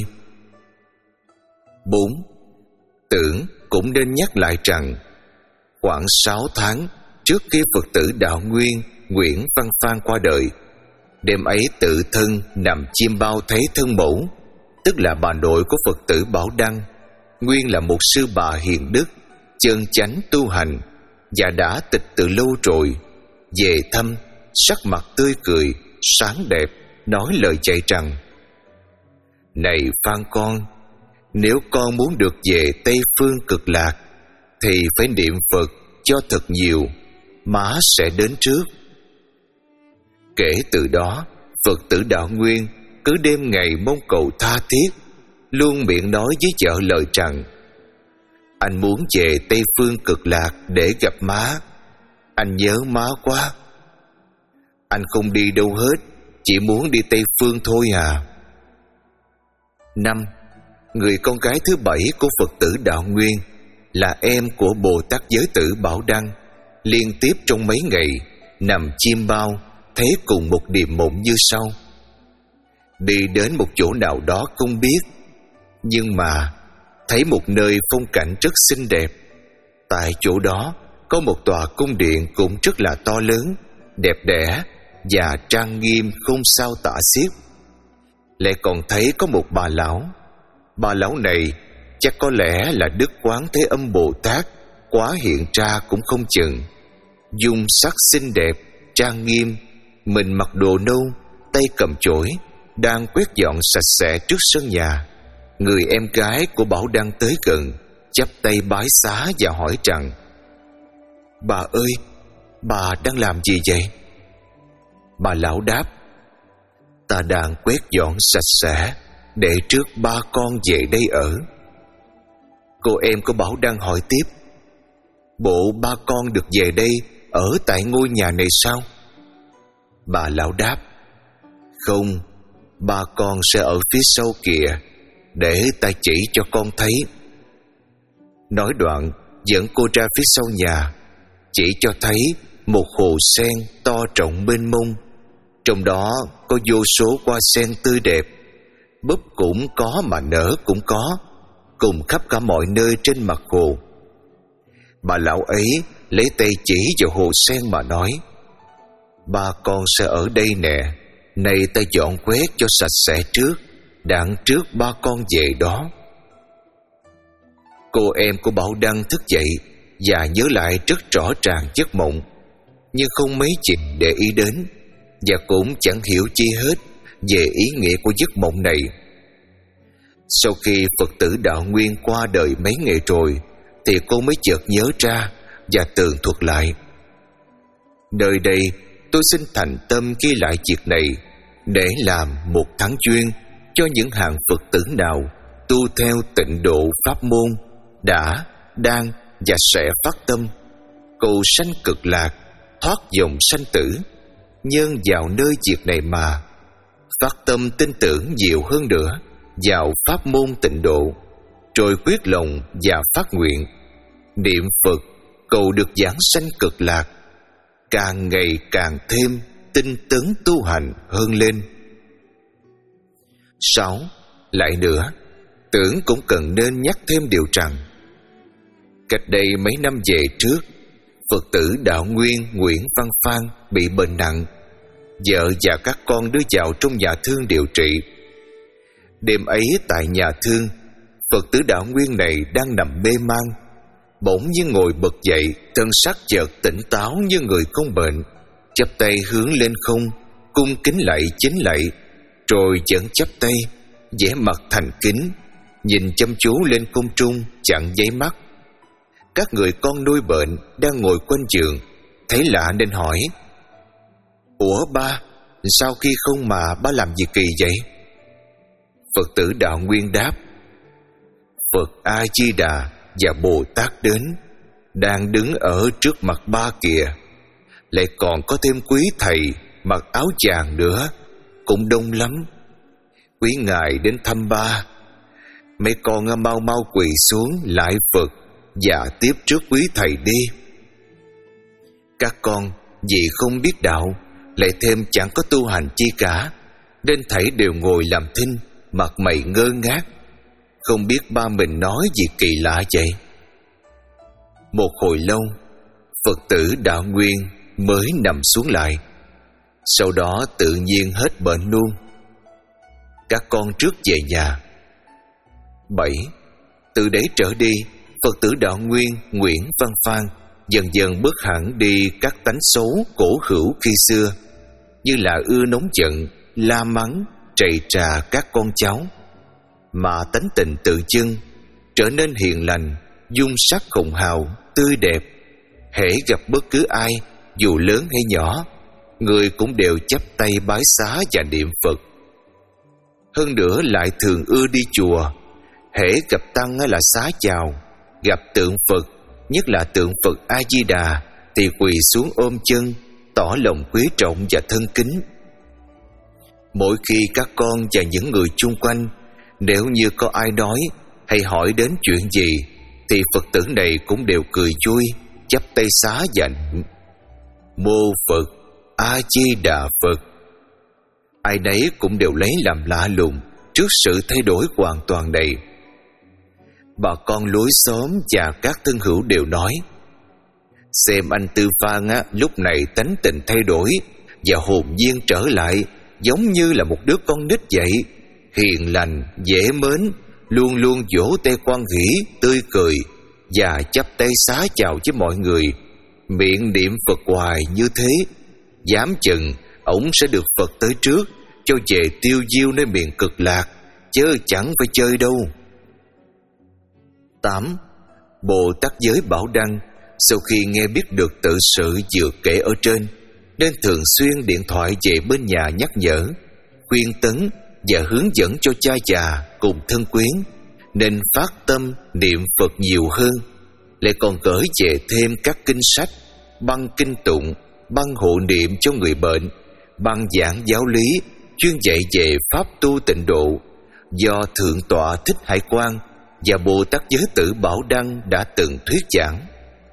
Bốn, tưởng cũng nên nhắc lại rằng khoảng sáu tháng trước khi Phật tử Đạo Nguyên Nguyễn Văn Phan qua đời, đêm ấy tự thân nằm chiêm bao thấy thân mẫu, tức là bà nội của Phật tử Bảo Đăng, nguyên là một sư bà hiền đức, chân chánh tu hành và đã tịch từ lâu rồi, về thăm, sắc mặt tươi cười, sáng đẹp, nói lời dạy rằng: này Phan con, nếu con muốn được về Tây Phương Cực Lạc thì phải niệm Phật cho thật nhiều, má sẽ đến trước. Kể từ đó, Phật tử Đạo Nguyên cứ đêm ngày mong cầu tha thiết, luôn miệng nói với vợ lời rằng: anh muốn về Tây Phương Cực Lạc để gặp má, anh nhớ má quá. Anh không đi đâu hết, chỉ muốn đi Tây Phương thôi à. Năm, người con gái thứ bảy của Phật tử Đạo Nguyên là em của Bồ Tát Giới Tử Bảo Đăng, liên tiếp trong mấy ngày nằm chiêm bao thấy cùng một điềm mộng như sau: đi đến một chỗ nào đó không biết, nhưng mà thấy một nơi phong cảnh rất xinh đẹp. Tại chỗ đó có một tòa cung điện cũng rất là to lớn, đẹp đẽ và trang nghiêm không sao tả xiết. Lại còn thấy có một bà lão. Bà lão này chắc có lẽ là Đức Quán Thế Âm Bồ Tát quá hiện ra cũng không chừng. Dung sắc xinh đẹp, trang nghiêm, mình mặc đồ nâu, tay cầm chổi, đang quét dọn sạch sẽ trước sân nhà. Người em gái của Bảo Đăng tới gần, chắp tay bái xá và hỏi rằng: bà ơi, bà đang làm gì vậy? Bà lão đáp: ta đang quét dọn sạch sẽ để trước ba con về đây ở. Cô em của Bảo Đăng hỏi tiếp: bộ ba con được về đây ở tại ngôi nhà này sao? Bà lão đáp: không, ba con sẽ ở phía sau kìa, để ta chỉ cho con thấy. Nói đoạn dẫn cô ra phía sau nhà, chỉ cho thấy một hồ sen to rộng mênh mông. Trong đó có vô số hoa sen tươi đẹp, búp cũng có mà nở cũng có, cùng khắp cả mọi nơi trên mặt hồ. Bà lão ấy lấy tay chỉ vào hồ sen mà nói: ba con sẽ ở đây nè, này ta dọn quét cho sạch sẽ trước, đặng trước ba con về đó. Cô em của Bảo Đăng thức dậy và nhớ lại rất rõ ràng giấc mộng, nhưng không mấy chịu để ý đến, và cũng chẳng hiểu chi hết về ý nghĩa của giấc mộng này. Sau khi Phật tử Đạo Nguyên qua đời mấy ngày rồi, thì cô mới chợt nhớ ra và tường thuật lại: nơi đây tôi xin thành tâm ghi lại việc này để làm một tháng chuyên cho những hàng Phật tử nào tu theo tịnh độ pháp môn đã, đang và sẽ phát tâm cầu sanh cực lạc, thoát dòng sanh tử, nhân vào nơi việc này mà phát tâm tin tưởng nhiều hơn nữa vào pháp môn tịnh độ, rồi quyết lòng và phát nguyện niệm Phật cầu được giảng sanh cực lạc, càng ngày càng thêm tinh tấn tu hành hơn lên. Sáu. Lại nữa, tưởng cũng cần nên nhắc thêm điều rằng, cách đây mấy năm về trước, Phật tử Đạo Nguyên Nguyễn Văn Phan bị bệnh nặng, vợ và các con đưa vào trong nhà thương điều trị. Đêm ấy tại nhà thương, Phật tử Đạo Nguyên này đang nằm mê man, bỗng nhiên ngồi bật dậy, thân sắc chợt tỉnh táo như người không bệnh, chắp tay hướng lên không, cung kính lạy chính lạy, rồi vẫn chắp tay, vẻ mặt thành kính, nhìn chăm chú lên không trung chẳng nháy mắt. Các người con nuôi bệnh đang ngồi quanh giường thấy lạ nên hỏi: ủa ba, sao khi không mà ba làm gì kỳ vậy? Phật tử Đạo Nguyên đáp: Phật A Di Đà và Bồ Tát đến, đang đứng ở trước mặt ba kìa. Lại còn có thêm quý thầy mặc áo vàng nữa, cũng đông lắm. Quý ngài đến thăm ba, mấy con mau mau quỳ xuống lại Phật và tiếp trước quý thầy đi. Các con vì không biết đạo, lại thêm chẳng có tu hành chi cả, nên thảy đều ngồi làm thinh, mặt mày ngơ ngác, không biết ba mình nói gì kỳ lạ vậy. Một hồi lâu, Phật tử Đạo Nguyên mới nằm xuống lại, sau đó tự nhiên hết bệnh luôn. Các con trước về nhà. Bảy. Từ đấy trở đi, Phật tử Đạo Nguyên Nguyễn Văn Phan dần dần bớt hẳn đi các tánh xấu cổ hữu khi xưa, như là ưa nóng giận, la mắng, trầy trà các con cháu, mà tánh tình tự chưng trở nên hiền lành, dung sắc hùng hào, tươi đẹp. Hễ gặp bất cứ ai, dù lớn hay nhỏ, người cũng đều chắp tay bái xá và niệm Phật. Hơn nữa lại thường ưa đi chùa, hễ gặp tăng là xá chào, gặp tượng Phật, nhất là tượng Phật A Di Đà, thì quỳ xuống ôm chân, tỏ lòng quý trọng và thân kính. Mỗi khi các con và những người chung quanh, nếu như có ai nói hay hỏi đến chuyện gì, thì Phật tử này cũng đều cười vui, chắp tay xá và niệm: Mô Phật, A Di Đà Phật. Ai nấy cũng đều lấy làm lạ lùng trước sự thay đổi hoàn toàn này. Bà con lối xóm và các thân hữu đều nói: xem anh Tư Phan á, lúc này tánh tình thay đổi và hồn nhiên trở lại, giống như là một đứa con nít vậy, hiền lành, dễ mến, luôn luôn vỗ tay quan hỷ, tươi cười và chắp tay xá chào với mọi người, miệng niệm Phật hoài như thế. Dám chừng ổng sẽ được Phật tới trước, cho về tiêu diêu nơi miền cực lạc, chớ chẳng phải chơi đâu. Tám. Bồ Tát Giới Bảo Đăng sau khi nghe biết được tự sự vừa kể ở trên, nên thường xuyên điện thoại về bên nhà nhắc nhở, khuyên tấn và hướng dẫn cho cha già cùng thân quyến nên phát tâm niệm Phật nhiều hơn, lại còn gửi về thêm các kinh sách, băng kinh tụng, băng hộ niệm cho người bệnh, băng giảng giáo lý chuyên dạy về pháp tu tịnh độ do Thượng tọa Thích Hải Quang và Bồ Tát Giới Tử Bảo Đăng đã từng thuyết giảng.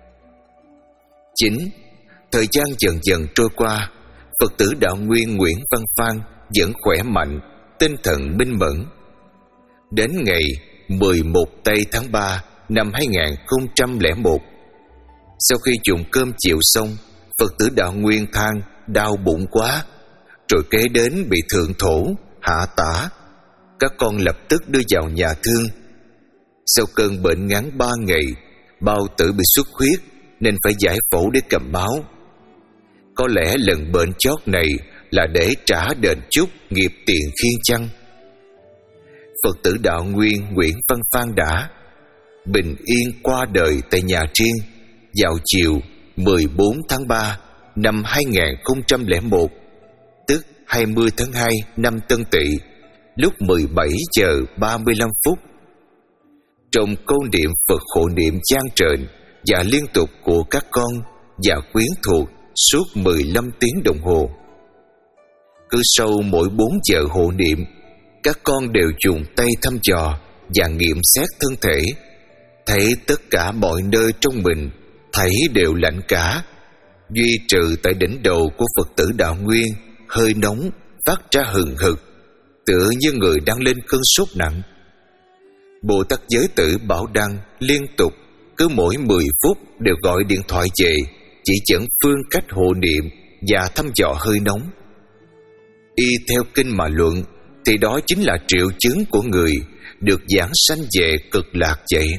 Chín. Thời gian dần dần trôi qua, Phật tử Đạo Nguyên Nguyễn Văn Phan vẫn khỏe mạnh, tinh thần minh mẫn. Đến ngày mười một tây tháng ba năm hai nghìn không trăm lẻ một, sau khi dùng cơm chiều xong, Phật tử Đạo Nguyên than đau bụng quá, rồi kế đến bị thượng thổ, hạ tả. Các con lập tức đưa vào nhà thương. Sau cơn bệnh ngắn ba ngày, bao tử bị xuất huyết nên phải giải phẫu để cầm máu. Có lẽ lần bệnh chót này là để trả đền chút nghiệp tiền khiên chăng. Phật tử Đạo Nguyên Nguyễn Văn Phan đã bình yên qua đời tại nhà riêng vào chiều mười bốn tháng ba năm hai nghìn không trăm lẻ một, tức hai mươi tháng hai năm Tân Tỵ, lúc mười bảy giờ ba mươi lăm phút. Trong câu niệm Phật hộ niệm chan trền và liên tục của các con và quyến thuộc suốt mười lăm tiếng đồng hồ. Cứ sau mỗi bốn giờ hộ niệm, các con đều dùng tay thăm dò và nghiệm xét thân thể, thấy tất cả mọi nơi trong mình thấy đều lạnh cả, duy trừ tại đỉnh đầu của Phật tử Đạo Nguyên hơi nóng phát ra hừng hực, tựa như người đang lên cơn sốt nặng. Bồ Tát Giới Tử Bảo Đăng liên tục cứ mỗi mười phút đều gọi điện thoại về, chỉ dẫn phương cách hộ niệm và thăm dò hơi nóng. Y theo kinh mà luận thì đó chính là triệu chứng của người được giảng sanh về cực lạc vậy.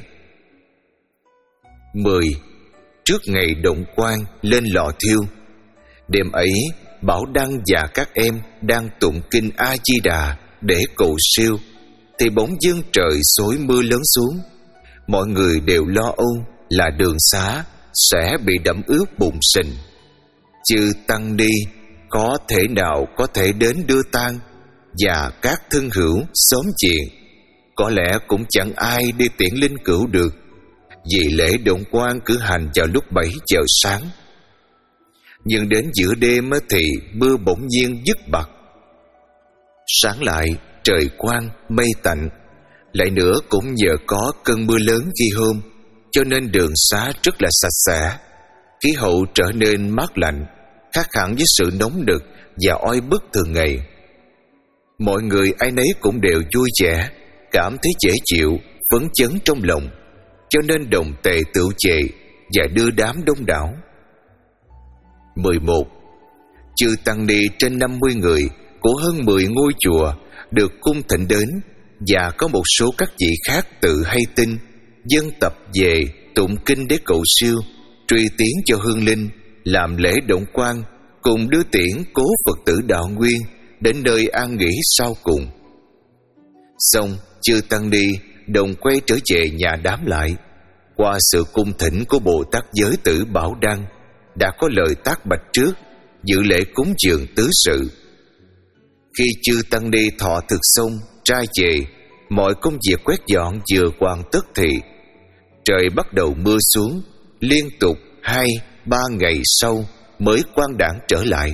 Mười. Trước ngày động quan lên lò thiêu, đêm ấy Bảo Đăng và các em đang tụng kinh A Di Đà để cầu siêu, thì bỗng dưng trời xối mưa lớn xuống. Mọi người đều lo âu là đường xá sẽ bị đẫm ướt bùn sình. Chư tăng ni có thể nào có thể đến đưa tang, và các thân hữu xóm chuyện có lẽ cũng chẳng ai đi tiễn linh cữu được, vì lễ động quan cử hành vào lúc bảy giờ sáng. Nhưng đến giữa đêm thì mưa bỗng nhiên dứt bặt. Sáng lại trời quang mây tạnh, lại nữa cũng nhờ có cơn mưa lớn khi hôm, cho nên đường xá rất là sạch sẽ. Khí hậu trở nên mát lạnh, khác hẳn với sự nóng nực và oi bức thường ngày. Mọi người ai nấy cũng đều vui vẻ, cảm thấy dễ chịu, phấn chấn trong lòng, cho nên đồng tề tựu chệ và đưa đám đông đảo. Mười một. Chư tăng ni trên năm mươi người của hơn mười ngôi chùa được cung thỉnh đến, và có một số các vị khác tự hay tin dân tập về tụng kinh để cầu siêu, truy tiến cho hương linh, làm lễ động quan, cùng đưa tiễn cố Phật tử Đạo Nguyên đến nơi an nghỉ sau cùng. Xong, chư tăng ni đồng quay trở về nhà đám lại. Qua sự cung thỉnh của Bồ Tát Giới Tử Bảo Đăng, đã có lời tác bạch trước dự lễ cúng dường tứ sự. Khi chư tăng ni thọ thực xong trai về, mọi công việc quét dọn vừa hoàn tất thì trời bắt đầu mưa xuống, liên tục hai ba ngày sau mới quang đãng trở lại.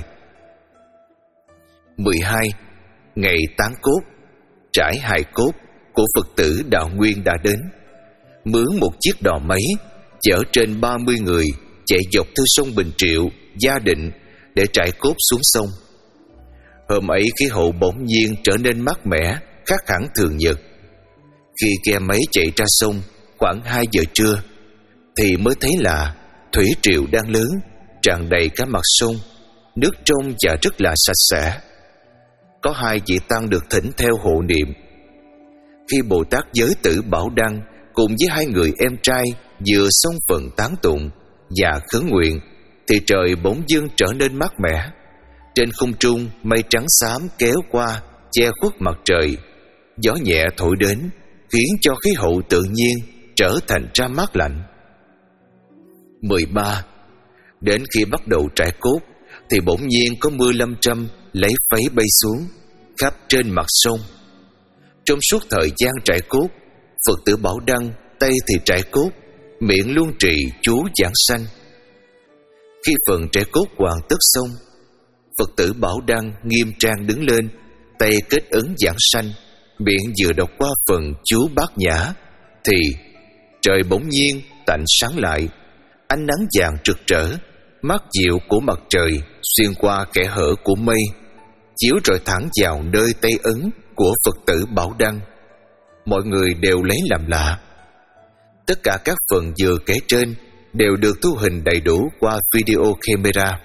Mười hai. Ngày tán cốt, trải hài cốt của Phật tử Đạo Nguyên đã đến. Mướn một chiếc đò máy chở trên ba mươi người chạy dọc theo sông Bình Triệu, Gia Định để trải cốt xuống sông. Hôm ấy khí hậu bỗng nhiên trở nên mát mẻ, khác hẳn thường nhật. Khi ghe máy chạy ra sông khoảng hai giờ trưa, thì mới thấy là thủy triều đang lớn, tràn đầy cả mặt sông, nước trong và rất là sạch sẽ. Có hai vị tăng được thỉnh theo hộ niệm. Khi Bồ Tát Giới Tử Bảo Đăng cùng với hai người em trai vừa xong phần tán tụng và khấn nguyện, thì trời bỗng dưng trở nên mát mẻ. Trên không trung mây trắng xám kéo qua che khuất mặt trời, gió nhẹ thổi đến khiến cho khí hậu tự nhiên trở thành ra mát lạnh. Mười ba. Đến khi bắt đầu trải cốt thì bỗng nhiên có mưa lâm trăm lấy phấy bay xuống, khắp trên mặt sông. Trong suốt thời gian trải cốt, Phật tử Bảo Đăng tay thì trải cốt, miệng luôn trì chú giảng sanh. Khi phần trải cốt hoàn tất xong, Phật tử Bảo Đăng nghiêm trang đứng lên, tay kết ấn giảng sanh, miệng vừa đọc qua phần chú Bát Nhã thì trời bỗng nhiên tạnh sáng lại. Ánh nắng vàng rực rỡ, mát dịu của mặt trời xuyên qua kẽ hở của mây, chiếu rọi thẳng vào nơi tay ấn của Phật tử Bảo Đăng. Mọi người đều lấy làm lạ. Tất cả các phần vừa kể trên đều được thu hình đầy đủ qua video camera.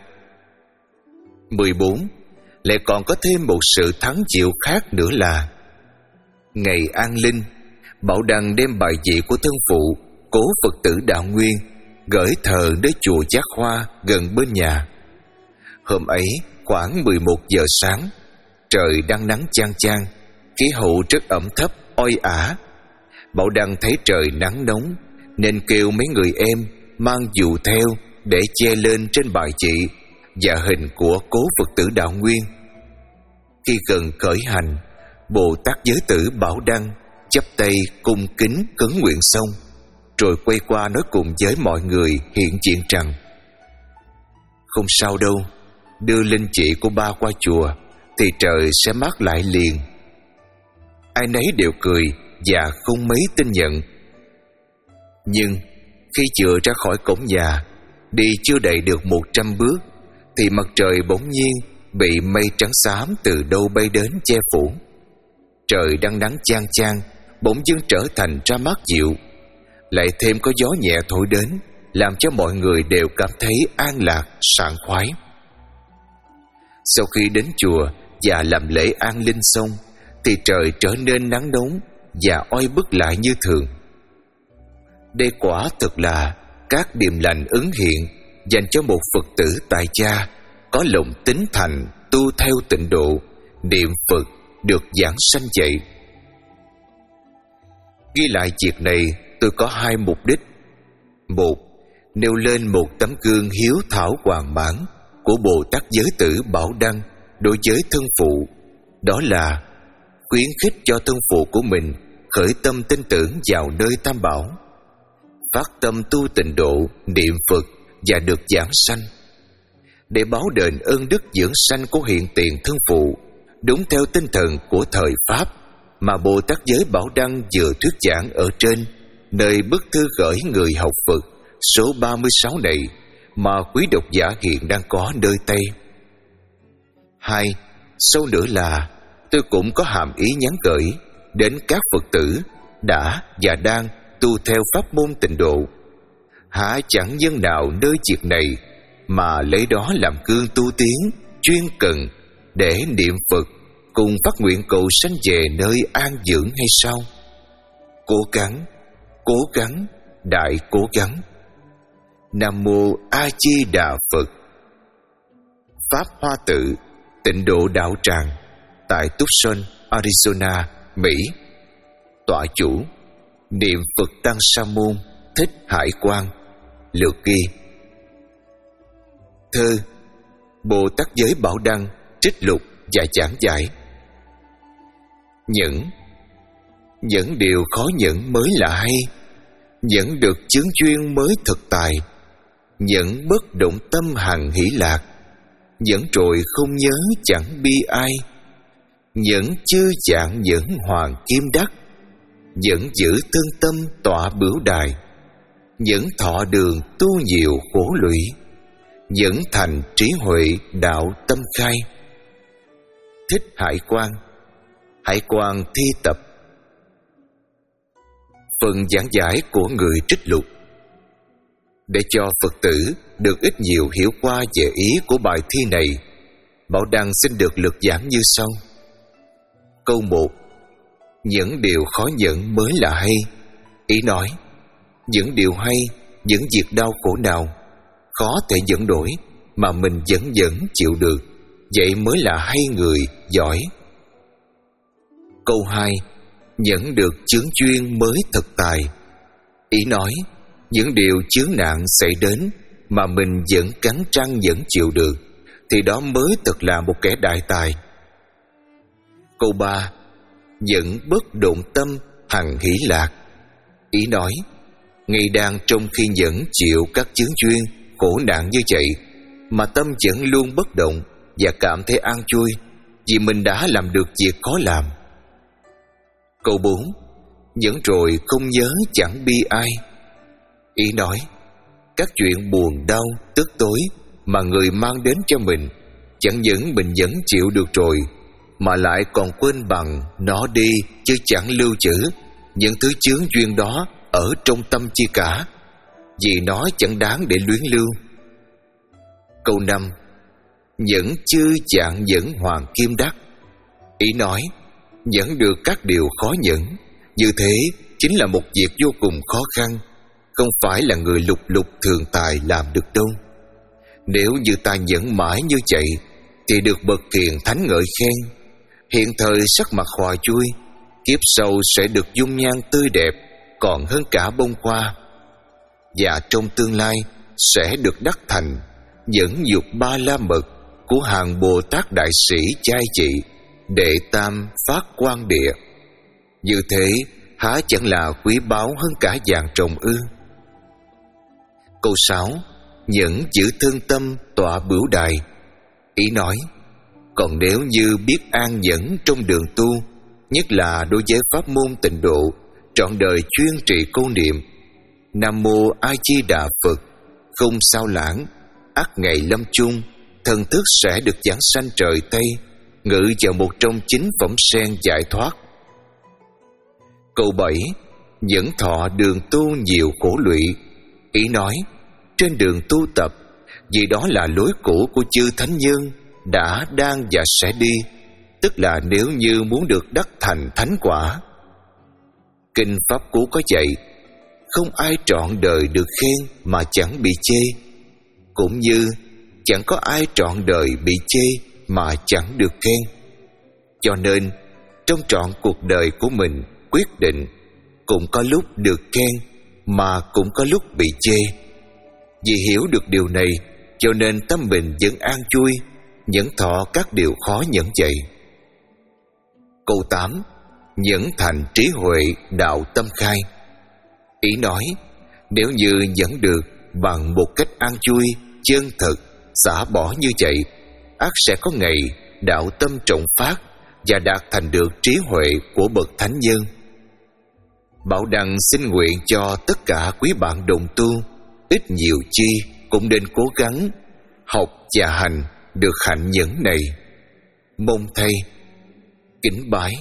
mười bốn. Lại còn có thêm một sự thắng diệu khác nữa là ngày an linh, Bảo Đăng đem bài vị của thân phụ cố Phật tử Đạo Nguyên gửi thờ đến chùa Giác Hoa gần bên nhà. Hôm ấy khoảng mười một giờ sáng, trời đang nắng chang chang, khí hậu rất ẩm thấp oi ả. Bảo Đăng thấy trời nắng nóng nên kêu mấy người em mang dù theo để che lên trên bài vị và hình của cố Phật tử Đạo Nguyên. Khi gần khởi hành, Bồ Tát Giới Tử Bảo Đăng chắp tay cung kính khấn nguyện xong, rồi quay qua nói cùng với mọi người hiện diện rằng: không sao đâu, đưa linh chị của ba qua chùa thì trời sẽ mát lại liền. Ai nấy đều cười và không mấy tin nhận. Nhưng khi vừa ra khỏi cổng nhà, đi chưa đầy được một trăm bước thì mặt trời bỗng nhiên bị mây trắng xám từ đâu bay đến che phủ. Trời đang nắng chang chang bỗng dưng trở thành ra mát dịu, lại thêm có gió nhẹ thổi đến, làm cho mọi người đều cảm thấy an lạc sảng khoái. Sau khi đến chùa và làm lễ an linh xong thì trời trở nên nắng nóng và oi bức lại như thường. Đây quả thực là các điềm lành ứng hiện dành cho một Phật tử tại gia có lòng tín thành tu theo tịnh độ, niệm Phật được giảng sanh dạy. Ghi lại việc này tôi có hai mục đích. Một, nêu lên một tấm gương hiếu thảo hoàn mãn của Bồ Tát Giới Tử Bảo Đăng đối với thân phụ, đó là khuyến khích cho thân phụ của mình khởi tâm tin tưởng vào nơi Tam Bảo, phát tâm tu tịnh độ, niệm Phật và được giảng sanh, để báo đền ơn đức dưỡng sanh của hiện tiền thân phụ, đúng theo tinh thần của thời Pháp mà Bồ Tát Giới Bảo Đăng vừa thuyết giảng ở trên nơi bức thư gửi người học Phật số ba mươi sáu này mà quý độc giả hiện đang có nơi tay. Hai, sâu nữa là tôi cũng có hàm ý nhắn gửi đến các Phật tử đã và đang tu theo pháp môn tịnh độ. Há chẳng nhân nào nơi việc này mà lấy đó làm gương tu tiến chuyên cần để niệm Phật cùng phát nguyện cầu sanh về nơi an dưỡng hay sao? Cố gắng, cố gắng, đại cố gắng. Nam Mô A Di Đà Phật. Pháp Hoa Tự, Tịnh Độ Đạo Tràng, tại Tucson, Arizona, Mỹ. Tọa chủ Niệm Phật Tăng Sa Môn Thích Hải Quang. Lược ghi. Thơ Bồ Tát Giới Bảo Đăng trích lục và giảng giải. Những Những điều khó nhẫn mới là hay, những được chướng duyên mới thực tài, những bất động tâm hằng hỷ lạc, những rồi không nhớ chẳng bi ai, những chư dạng những hoàng kim đắc, những giữ thân tâm tọa bửu đài, những thọ đường tu nhiều khổ lụy, những thành trí huệ đạo tâm khai. Thích Hải Quang. Hải Quang thi tập. Phần giảng giải của người trích lục. Để cho Phật tử được ít nhiều hiểu qua về ý của bài thi này, Bảo Đăng xin được lược giảng như sau. Câu một. Những điều khó nhẫn mới là hay. Ý nói, những điều hay, những việc đau khổ nào khó thể dẫn đổi mà mình vẫn vẫn chịu được, vậy mới là hay người giỏi. Câu hai. Những được chướng duyên mới thực tài. Ý nói, những điều chướng nạn xảy đến mà mình vẫn cắn răng vẫn chịu được, thì đó mới thật là một kẻ đại tài. Câu ba: Nhẫn bất động tâm hằng hỷ lạc. Ý nói, ngay đang trong khi nhẫn chịu các chướng duyên, khổ nạn như vậy, mà tâm vẫn luôn bất động và cảm thấy an vui, vì mình đã làm được việc khó làm. Câu bốn: Nhẫn rồi không nhớ chẳng bi ai. Ý nói, các chuyện buồn đau, tức tối mà người mang đến cho mình, chẳng những mình vẫn chịu được rồi, mà lại còn quên bằng nó đi, chứ chẳng lưu trữ những thứ chướng duyên đó ở trong tâm chi cả, vì nó chẳng đáng để luyến lưu. Câu năm: Nhẫn chư chạng nhẫn hoàng kim đắc. Ý nói, nhẫn được các điều khó nhẫn, như thế chính là một việc vô cùng khó khăn, không phải là người lục lục thường tài làm được đâu. Nếu như ta nhẫn mãi như vậy, thì được bậc hiền thánh ngợi khen, hiện thời sắc mặt hòa vui, kiếp sau sẽ được dung nhan tươi đẹp còn hơn cả bông hoa, và trong tương lai sẽ được đắc thành nhẫn nhục ba la mật của hàng Bồ Tát đại sĩ chai trị đệ tam phát quang địa. Như thế há chẳng là quý báu hơn cả vàng trồng ư? Câu sáu: Nhẫn giữ thân tâm tọa bửu đài. Ý nói, còn nếu như biết an nhẫn trong đường tu, nhất là đối với pháp môn tịnh độ, trọn đời chuyên trì câu niệm Nam Mô A Di Đà Phật, không sao lãng, ắt ngày lâm chung, thần thức sẽ được giảng sanh trời Tây, ngự vào một trong chín phẩm sen giải thoát. Câu bảy: Nhẫn thọ đường tu nhiều khổ lụy. Ý nói, trên đường tu tập, vì đó là lối cũ của chư thánh nhân đã, đang và sẽ đi, tức là nếu như muốn được đắc thành thánh quả. Kinh Pháp Cú có dạy, không ai trọn đời được khen mà chẳng bị chê, cũng như chẳng có ai trọn đời bị chê mà chẳng được khen. Cho nên trong trọn cuộc đời của mình, quyết định cũng có lúc được khen mà cũng có lúc bị chê. Vì hiểu được điều này, cho nên tâm mình vẫn an vui, nhẫn thọ các điều khó nhẫn vậy. Câu tám: Nhẫn thành trí huệ đạo tâm khai. Ý nói, nếu như nhẫn được bằng một cách an vui, chân thật, xả bỏ như vậy, ắt sẽ có ngày đạo tâm trọng phát và đạt thành được trí huệ của bậc thánh nhân. Bảo Đăng xin nguyện cho tất cả quý bạn đồng tu, ít nhiều chi cũng nên cố gắng học và hành được hạnh nhẫn này. Mong thầy. Kính bái.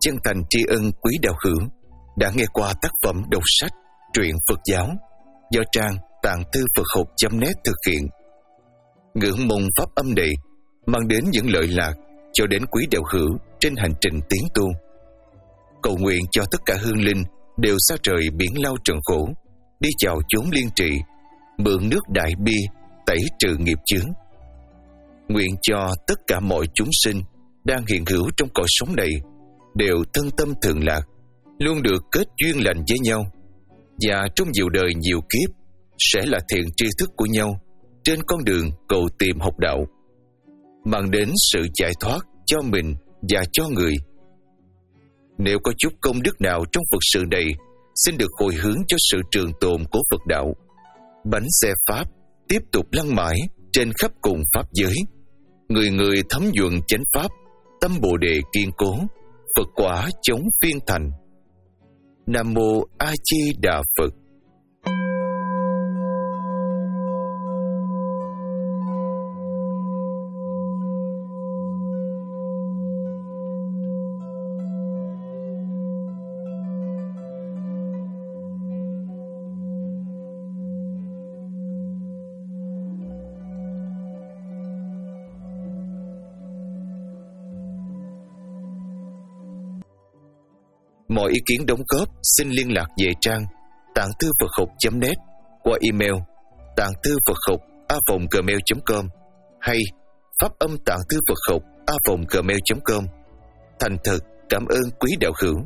chân thành tri ân quý đạo hữu đã nghe qua tác phẩm đọc sách truyện Phật giáo do trang tạng thư Phật học chấm net thực hiện. Ngưỡng mong pháp âm này mang đến những lợi lạc cho đến quý đạo hữu trên hành trình tiến tu. Cầu nguyện cho tất cả hương linh đều xa trời biển lao trần khổ, đi chào chốn liên trị, mượn nước đại bi tẩy trừ nghiệp chướng. Nguyện cho tất cả mọi chúng sinh đang hiện hữu trong cõi sống này đều thân tâm thường lạc, luôn được kết duyên lành với nhau, và trong nhiều đời nhiều kiếp sẽ là thiện tri thức của nhau trên con đường cầu tìm học đạo, mang đến sự giải thoát cho mình và cho người. Nếu có chút công đức nào trong Phật sự này, xin được hồi hướng cho sự trường tồn của Phật đạo. Bánh xe Pháp tiếp tục lăn mãi trên khắp cùng Pháp giới. Người người thấm nhuận chánh Pháp, tâm Bồ Đề kiên cố, Phật quả chống phiên thành. Nam Mô A Di Đà Phật. Mọi ý kiến đóng góp xin liên lạc về trang tạng thư Phật học chấm net qua email tạng thư Phật học a vòng gmail chấm com hay pháp âm tạng thư Phật học a vòng gmail chấm com. Thành thật cảm ơn quý đạo hữu.